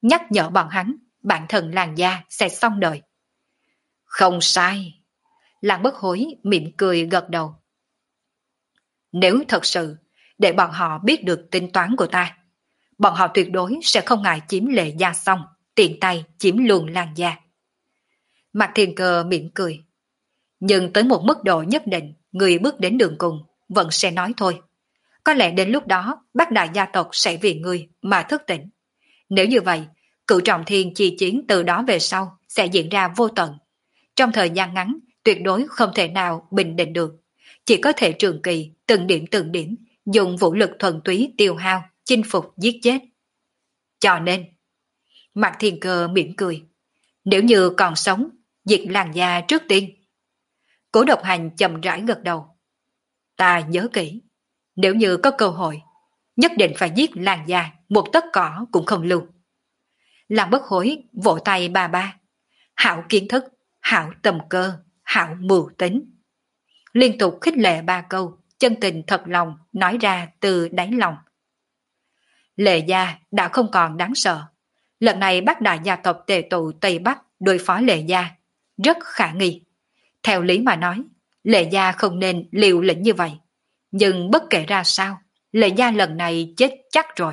nhắc nhở bọn hắn, bản thân làng gia sẽ xong đời. Không sai. Làng Bất Hối mỉm cười gật đầu. Nếu thật sự để bọn họ biết được tính toán của ta, bọn họ tuyệt đối sẽ không ngại chiếm Lệ gia xong, tiện tay chiếm luôn làng gia. Mạc Thiên Cơ mỉm cười. Nhưng tới một mức độ nhất định, người bước đến đường cùng, vẫn sẽ nói thôi. Có lẽ đến lúc đó, bác đại gia tộc sẽ vì người mà thức tỉnh. Nếu như vậy, cửu trọng thiên chi chiến từ đó về sau sẽ diễn ra vô tận. Trong thời gian ngắn, tuyệt đối không thể nào bình định được. Chỉ có thể trường kỳ, từng điểm từng điểm, dùng vũ lực thuần túy tiêu hao, chinh phục giết chết. Cho nên, Mạc Thiên Cơ mỉm cười. Nếu như còn sống, diệt làng gia trước tiên. Cố Độc Hành chậm rãi gật đầu. Ta nhớ kỹ, nếu như có cơ hội, nhất định phải giết làng gia, một tấc cỏ cũng không lưu. Làng Bất Hối vỗ tay ba ba. Hảo kiến thức, hảo tầm cơ, hảo mưu tính. Liên tục khích lệ ba câu, chân tình thật lòng nói ra từ đáy lòng. Lệ gia đã không còn đáng sợ. Lần này bác đại gia tộc tề tụ Tây Bắc đối phó Lệ gia, rất khả nghi. Theo lý mà nói, Lệ gia không nên liều lĩnh như vậy. Nhưng bất kể ra sao, Lệ gia lần này chết chắc rồi.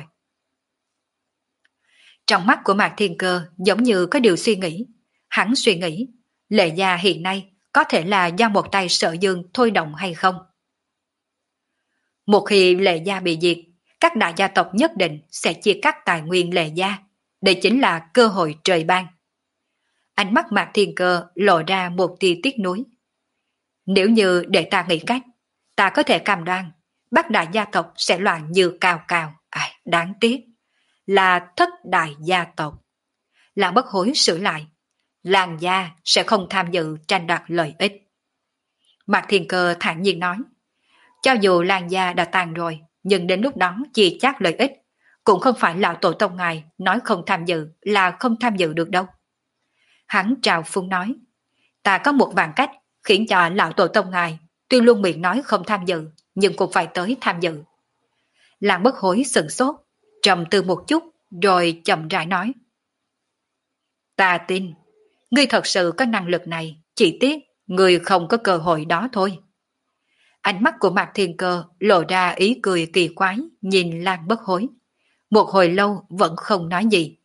Trong mắt của Mạc Thiên Cơ giống như có điều suy nghĩ. Hắn suy nghĩ, Lệ gia hiện nay có thể là do một tay Sở Dương thôi động hay không? Một khi Lệ gia bị diệt, các đại gia tộc nhất định sẽ chia cắt tài nguyên Lệ gia. Đây chính là cơ hội trời ban. Ánh mắt Mạc Thiên Cơ lộ ra một tia tiếc nuối. Nếu như để ta nghĩ cách, ta có thể cam đoan, bác đại gia tộc sẽ loạn như cào cào. À, đáng tiếc, là thất đại gia tộc. Làng Bất Hối sửa lại, làng gia sẽ không tham dự tranh đoạt lợi ích. Mạc Thiên Cơ thản nhiên nói, cho dù làng gia đã tàn rồi, nhưng đến lúc đó chia chác lợi ích, cũng không phải lão tổ tông ngài nói không tham dự là không tham dự được đâu. Hắn trào phúng nói, ta có một vạn cách khiến cho lão tổ tông ngài tuy luôn miệng nói không tham dự, nhưng cũng phải tới tham dự. Làng Bất Hối sửng sốt, trầm tư một chút, rồi chậm rãi nói. Ta tin, ngươi thật sự có năng lực này, chỉ tiếc ngươi không có cơ hội đó thôi. Ánh mắt của Mạc Thiên Cơ lộ ra ý cười kỳ quái, nhìn Làng Bất Hối. Một hồi lâu vẫn không nói gì.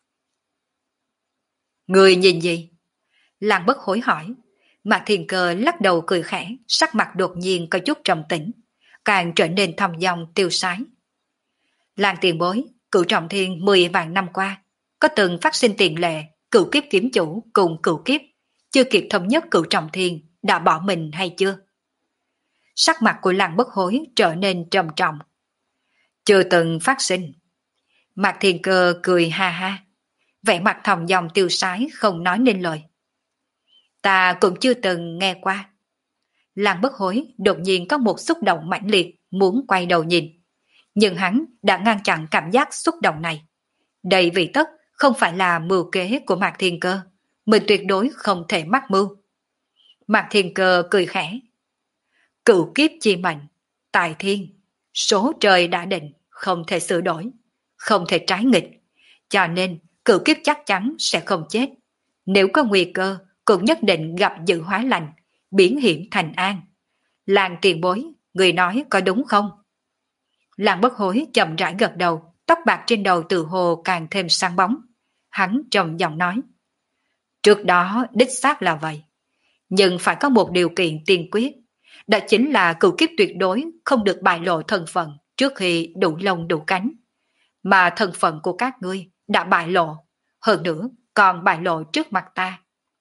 Ngươi nhìn gì? Làng Bất Hối hỏi. Mạc Thiên Cơ lắc đầu cười khẽ, sắc mặt đột nhiên có chút trầm tĩnh, càng trở nên thong dong tiêu sái. Làng tiền bối, cửu trọng thiên mười vạn năm qua, có từng phát sinh tiền lệ, cửu kiếp kiếm chủ cùng cửu kiếp, chưa kịp thống nhất cửu trọng thiên, đã bỏ mình hay chưa? Sắc mặt của Làng Bất Hối trở nên trầm trọng. Chưa từng phát sinh. Mạc Thiên Cơ cười ha ha, vẻ mặt thong dong tiêu sái không nói nên lời. Ta cũng chưa từng nghe qua. Làng Bất Hối đột nhiên có một xúc động mãnh liệt muốn quay đầu nhìn. Nhưng hắn đã ngăn chặn cảm giác xúc động này. Đây vì tất không phải là mưu kế của Mạc Thiên Cơ. Mình tuyệt đối không thể mắc mưu. Mạc Thiên Cơ cười khẽ. Cửu kiếp chi mệnh, tài thiên, số trời đã định, không thể sửa đổi, không thể trái nghịch. Cho nên cửu kiếp chắc chắn sẽ không chết. Nếu có nguy cơ, cũng nhất định gặp dự hóa lành, biến hiểm thành an. Làng tiền bối, người nói có đúng không? Làng Bất Hối chậm rãi gật đầu, tóc bạc trên đầu từ hồ càng thêm sáng bóng. Hắn trầm giọng nói. Trước đó đích xác là vậy. Nhưng phải có một điều kiện tiên quyết. Đó chính là cửu kiếp tuyệt đối không được bại lộ thân phận trước khi đủ lông đủ cánh. Mà thân phận của các ngươi đã bại lộ, hơn nữa còn bại lộ trước mặt ta.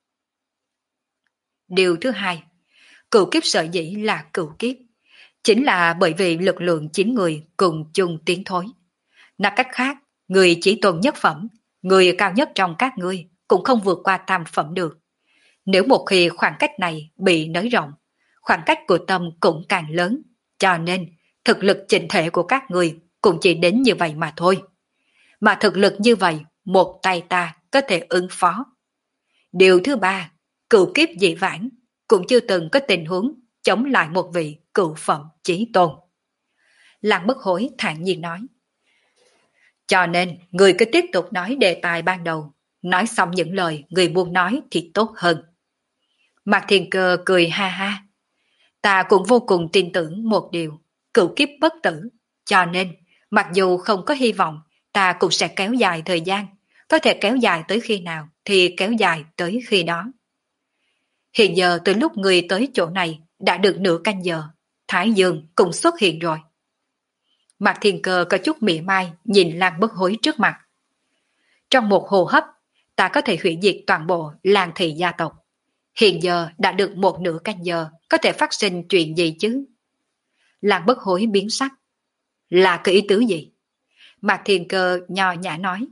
Điều thứ hai, cửu kiếp sở dĩ là cửu kiếp, chính là bởi vì lực lượng chín người cùng chung tiến thối. Nói cách khác, người chỉ tôn nhất phẩm, người cao nhất trong các ngươi cũng không vượt qua tam phẩm được. Nếu một khi khoảng cách này bị nới rộng, khoảng cách của tâm cũng càng lớn, cho nên thực lực chỉnh thể của các ngươi cũng chỉ đến như vậy mà thôi. Mà thực lực như vậy, một tay ta có thể ứng phó. Điều thứ ba, cửu kiếp dị vãng, cũng chưa từng có tình huống chống lại một vị cửu phẩm chí tôn. Lăng Bất Hối thản nhiên nói. Cho nên, người cứ tiếp tục nói đề tài ban đầu, nói xong những lời người muốn nói thì tốt hơn. Mạc Thiên Cơ cười ha ha. Ta cũng vô cùng tin tưởng một điều, cửu kiếp bất tử, cho nên, mặc dù không có hy vọng, ta cũng sẽ kéo dài thời gian, có thể kéo dài tới khi nào thì kéo dài tới khi đó. Hiện giờ từ lúc người tới chỗ này đã được nửa canh giờ, Thái Dương cũng xuất hiện rồi. Mạc Thiên Cơ có chút mỉa mai nhìn Lan Bất Hối trước mặt. Trong một hô hấp, ta có thể hủy diệt toàn bộ Lan thị gia tộc. Hiện giờ đã được một nửa canh giờ, có thể phát sinh chuyện gì chứ? Lan Bất Hối biến sắc. Là cái ý tứ gì? Mạc Thiên Cơ nho nhã nói.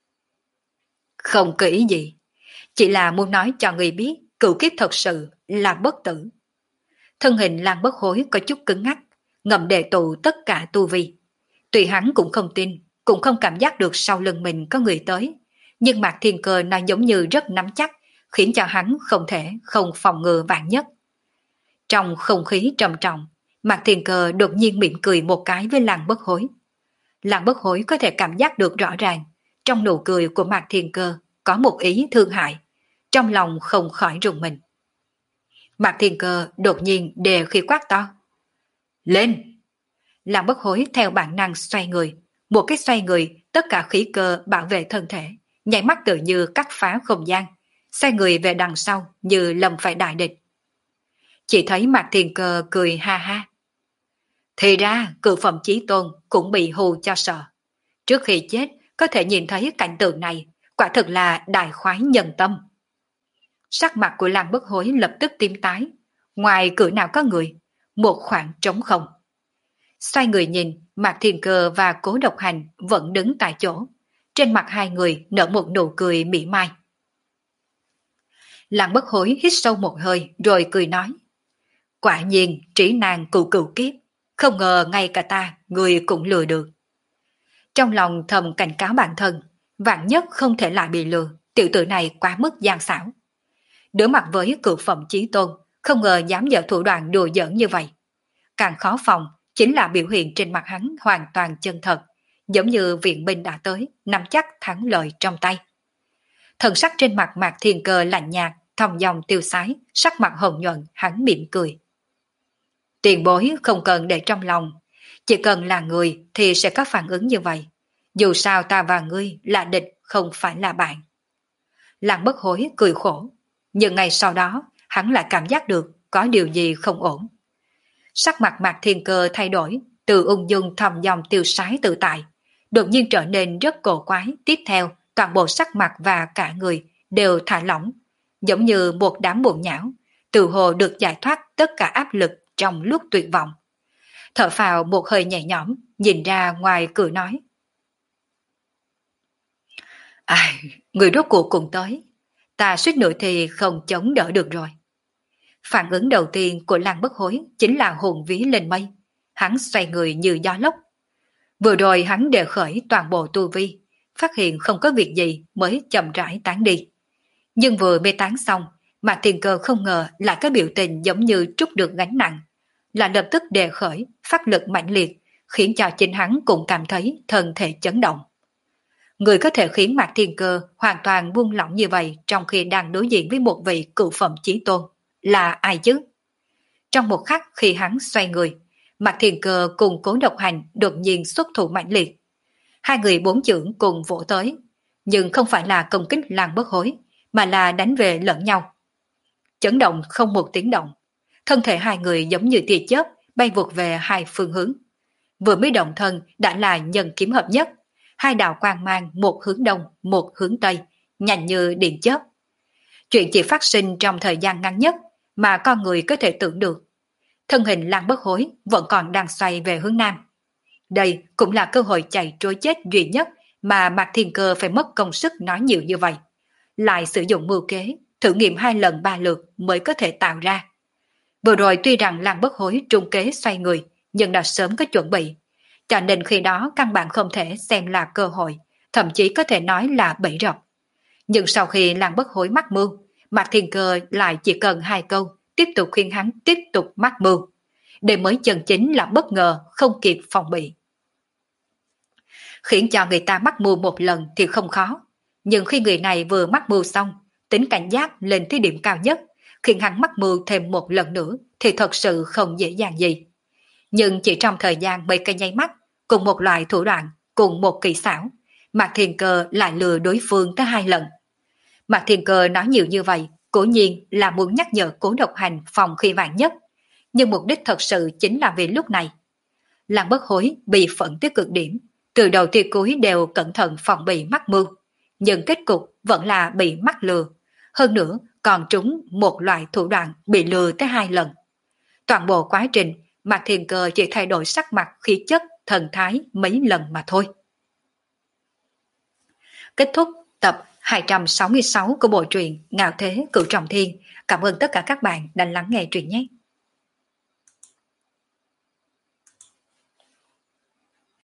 Không có ý gì, chỉ là muốn nói cho người biết cửu kiếp thật sự là bất tử. Thân hình Lan Bất Hối có chút cứng ngắc, ngầm đề tụ tất cả tu vi. Tuy hắn cũng không tin, cũng không cảm giác được sau lưng mình có người tới, nhưng Mạc Thiên Cơ nói giống như rất nắm chắc, khiến cho hắn không thể không phòng ngừa vạn nhất. Trong không khí trầm trọng, Mạc Thiên Cơ đột nhiên mỉm cười một cái với Lan Bất Hối. Lan Bất Hối có thể cảm giác được rõ ràng, trong nụ cười của Mạc Thiên Cơ có một ý thương hại, trong lòng không khỏi rùng mình. Mạc Thiên Cơ đột nhiên đề khi quát to. Lên! Lan Bất Hối theo bản năng xoay người, một cái xoay người tất cả khí cơ bảo vệ thân thể, nhảy mắt tự như cắt phá không gian, xoay người về đằng sau như lầm phải đại địch. Chỉ thấy Mạc Thiên Cơ cười ha ha. Thì ra cự phẩm chí tôn cũng bị hù cho sợ. Trước khi chết có thể nhìn thấy cảnh tượng này, quả thực là đại khoái nhân tâm. Sắc mặt của Lan Bất Hối lập tức tím tái, ngoài cửa nào có người, một khoảng trống không. Xoay người nhìn, Mạc Thiên Cơ và Cố Độc Hành vẫn đứng tại chỗ, trên mặt hai người nở một nụ cười mỉa mai. Lan Bất Hối hít sâu một hơi rồi cười nói. Quả nhiên trí nàng cựu cựu kiếp, không ngờ ngay cả ta, người cũng lừa được. Trong lòng thầm cảnh cáo bản thân, vạn nhất không thể lại bị lừa, tiểu tử này quá mức gian xảo. Đối mặt với cựu phẩm chí tôn, không ngờ dám dở thủ đoạn đùa giỡn như vậy. Càng khó phòng chính là biểu hiện trên mặt hắn hoàn toàn chân thật, giống như viện binh đã tới, nắm chắc thắng lợi trong tay. Thần sắc trên mặt Mạc Thiên Cơ lạnh nhạt, thong dong tiêu sái, sắc mặt hồng nhuận, hắn mỉm cười. Tiền bối không cần để trong lòng, chỉ cần là người thì sẽ có phản ứng như vậy. Dù sao ta và ngươi là địch, không phải là bạn. Lan Bất Hối cười khổ, nhưng ngày sau đó hắn lại cảm giác được có điều gì không ổn. Sắc mặt Mạc Thiên Cơ thay đổi, từ ung dung thầm dòng tiêu sái tự tại, đột nhiên trở nên rất cổ quái. Tiếp theo, toàn bộ sắc mặt và cả người đều thả lỏng, giống như một đám bùn nhão, tự hồ được giải thoát tất cả áp lực trong lúc tuyệt vọng. Thở phào một hơi nhẹ nhõm, nhìn ra ngoài cửa nói. Ai, người rốt cuộc cùng tới, ta suýt nữa thì không chống đỡ được rồi. Phản ứng đầu tiên của Lan Bất Hối chính là hồn ví lên mây. Hắn xoay người như gió lốc. Vừa rồi hắn đề khởi toàn bộ tu vi, phát hiện không có việc gì mới chậm rãi tán đi. Nhưng vừa mê tán xong, Mạc Thiên Cơ không ngờ lại có biểu tình giống như trút được gánh nặng, là lập tức đề khởi, phát lực mạnh liệt, khiến cho chính hắn cũng cảm thấy thân thể chấn động. Người có thể khiến Mạc Thiên Cơ hoàn toàn buông lỏng như vậy trong khi đang đối diện với một vị cựu phẩm chí tôn là ai chứ? Trong một khắc khi hắn xoay người, Mạc Thiên Cơ cùng Cố Độc Hành đột nhiên xuất thủ mạnh liệt. Hai người bốn chưởng cùng vỗ tới, nhưng không phải là công kích Lan Bất Hối, mà là đánh về lẫn nhau. Chấn động không một tiếng động, thân thể hai người giống như tia chớp bay vụt về hai phương hướng. Vừa mới động thân đã là nhân kiếm hợp nhất, hai đạo quang mang một hướng đông, một hướng tây, nhanh như điện chớp. Chuyện chỉ phát sinh trong thời gian ngắn nhất mà con người có thể tưởng được. Thân hình Lan Bất Hối vẫn còn đang xoay về hướng nam. Đây cũng là cơ hội chạy trối chết duy nhất mà Mạc Thiên Cơ phải mất công sức nói nhiều như vậy. Lại sử dụng mưu kế, thử nghiệm hai lần ba lượt mới có thể tạo ra. Vừa rồi tuy rằng Lan Bất Hối trung kế xoay người, nhưng đã sớm có chuẩn bị, cho nên khi đó căn bản không thể xem là cơ hội, thậm chí có thể nói là bẫy rập. Nhưng sau khi Lan Bất Hối mắc mưu, Mạc Thiên Cơ lại chỉ cần hai câu, tiếp tục khuyên hắn tiếp tục mắc mưu. Đây mới chân chính là bất ngờ, không kịp phòng bị. khiến cho người ta mắc mưu một lần thì không khó. Nhưng khi người này vừa mắc mưu xong, tính cảnh giác lên tới điểm cao nhất, khiến hắn mắc mưu thêm một lần nữa thì thật sự không dễ dàng gì. Nhưng chỉ trong thời gian mấy cái nháy mắt, cùng một loại thủ đoạn, cùng một kỳ xảo, Mạc Thiên Cơ lại lừa đối phương tới hai lần. Mạc Thiên Cơ nói nhiều như vậy, cố nhiên là muốn nhắc nhở Cố Độc Hành phòng khi vạn nhất, nhưng mục đích thật sự chính là vì lúc này. Lăng Bất Hối bị phẫn tới cực điểm, từ đầu tới cuối đều cẩn thận phòng bị mắc mưu, nhưng kết cục vẫn là bị mắc lừa, hơn nữa còn trúng một loại thủ đoạn bị lừa tới hai lần. Toàn bộ quá trình, Mạc Thiên Cơ chỉ thay đổi sắc mặt, khí chất, thần thái mấy lần mà thôi. Kết thúc tập hai trăm sáu mươi sáu của bộ truyện Ngạo Thế Cửu Trọng Thiên. Cảm ơn tất cả các bạn đã lắng nghe truyện nhé.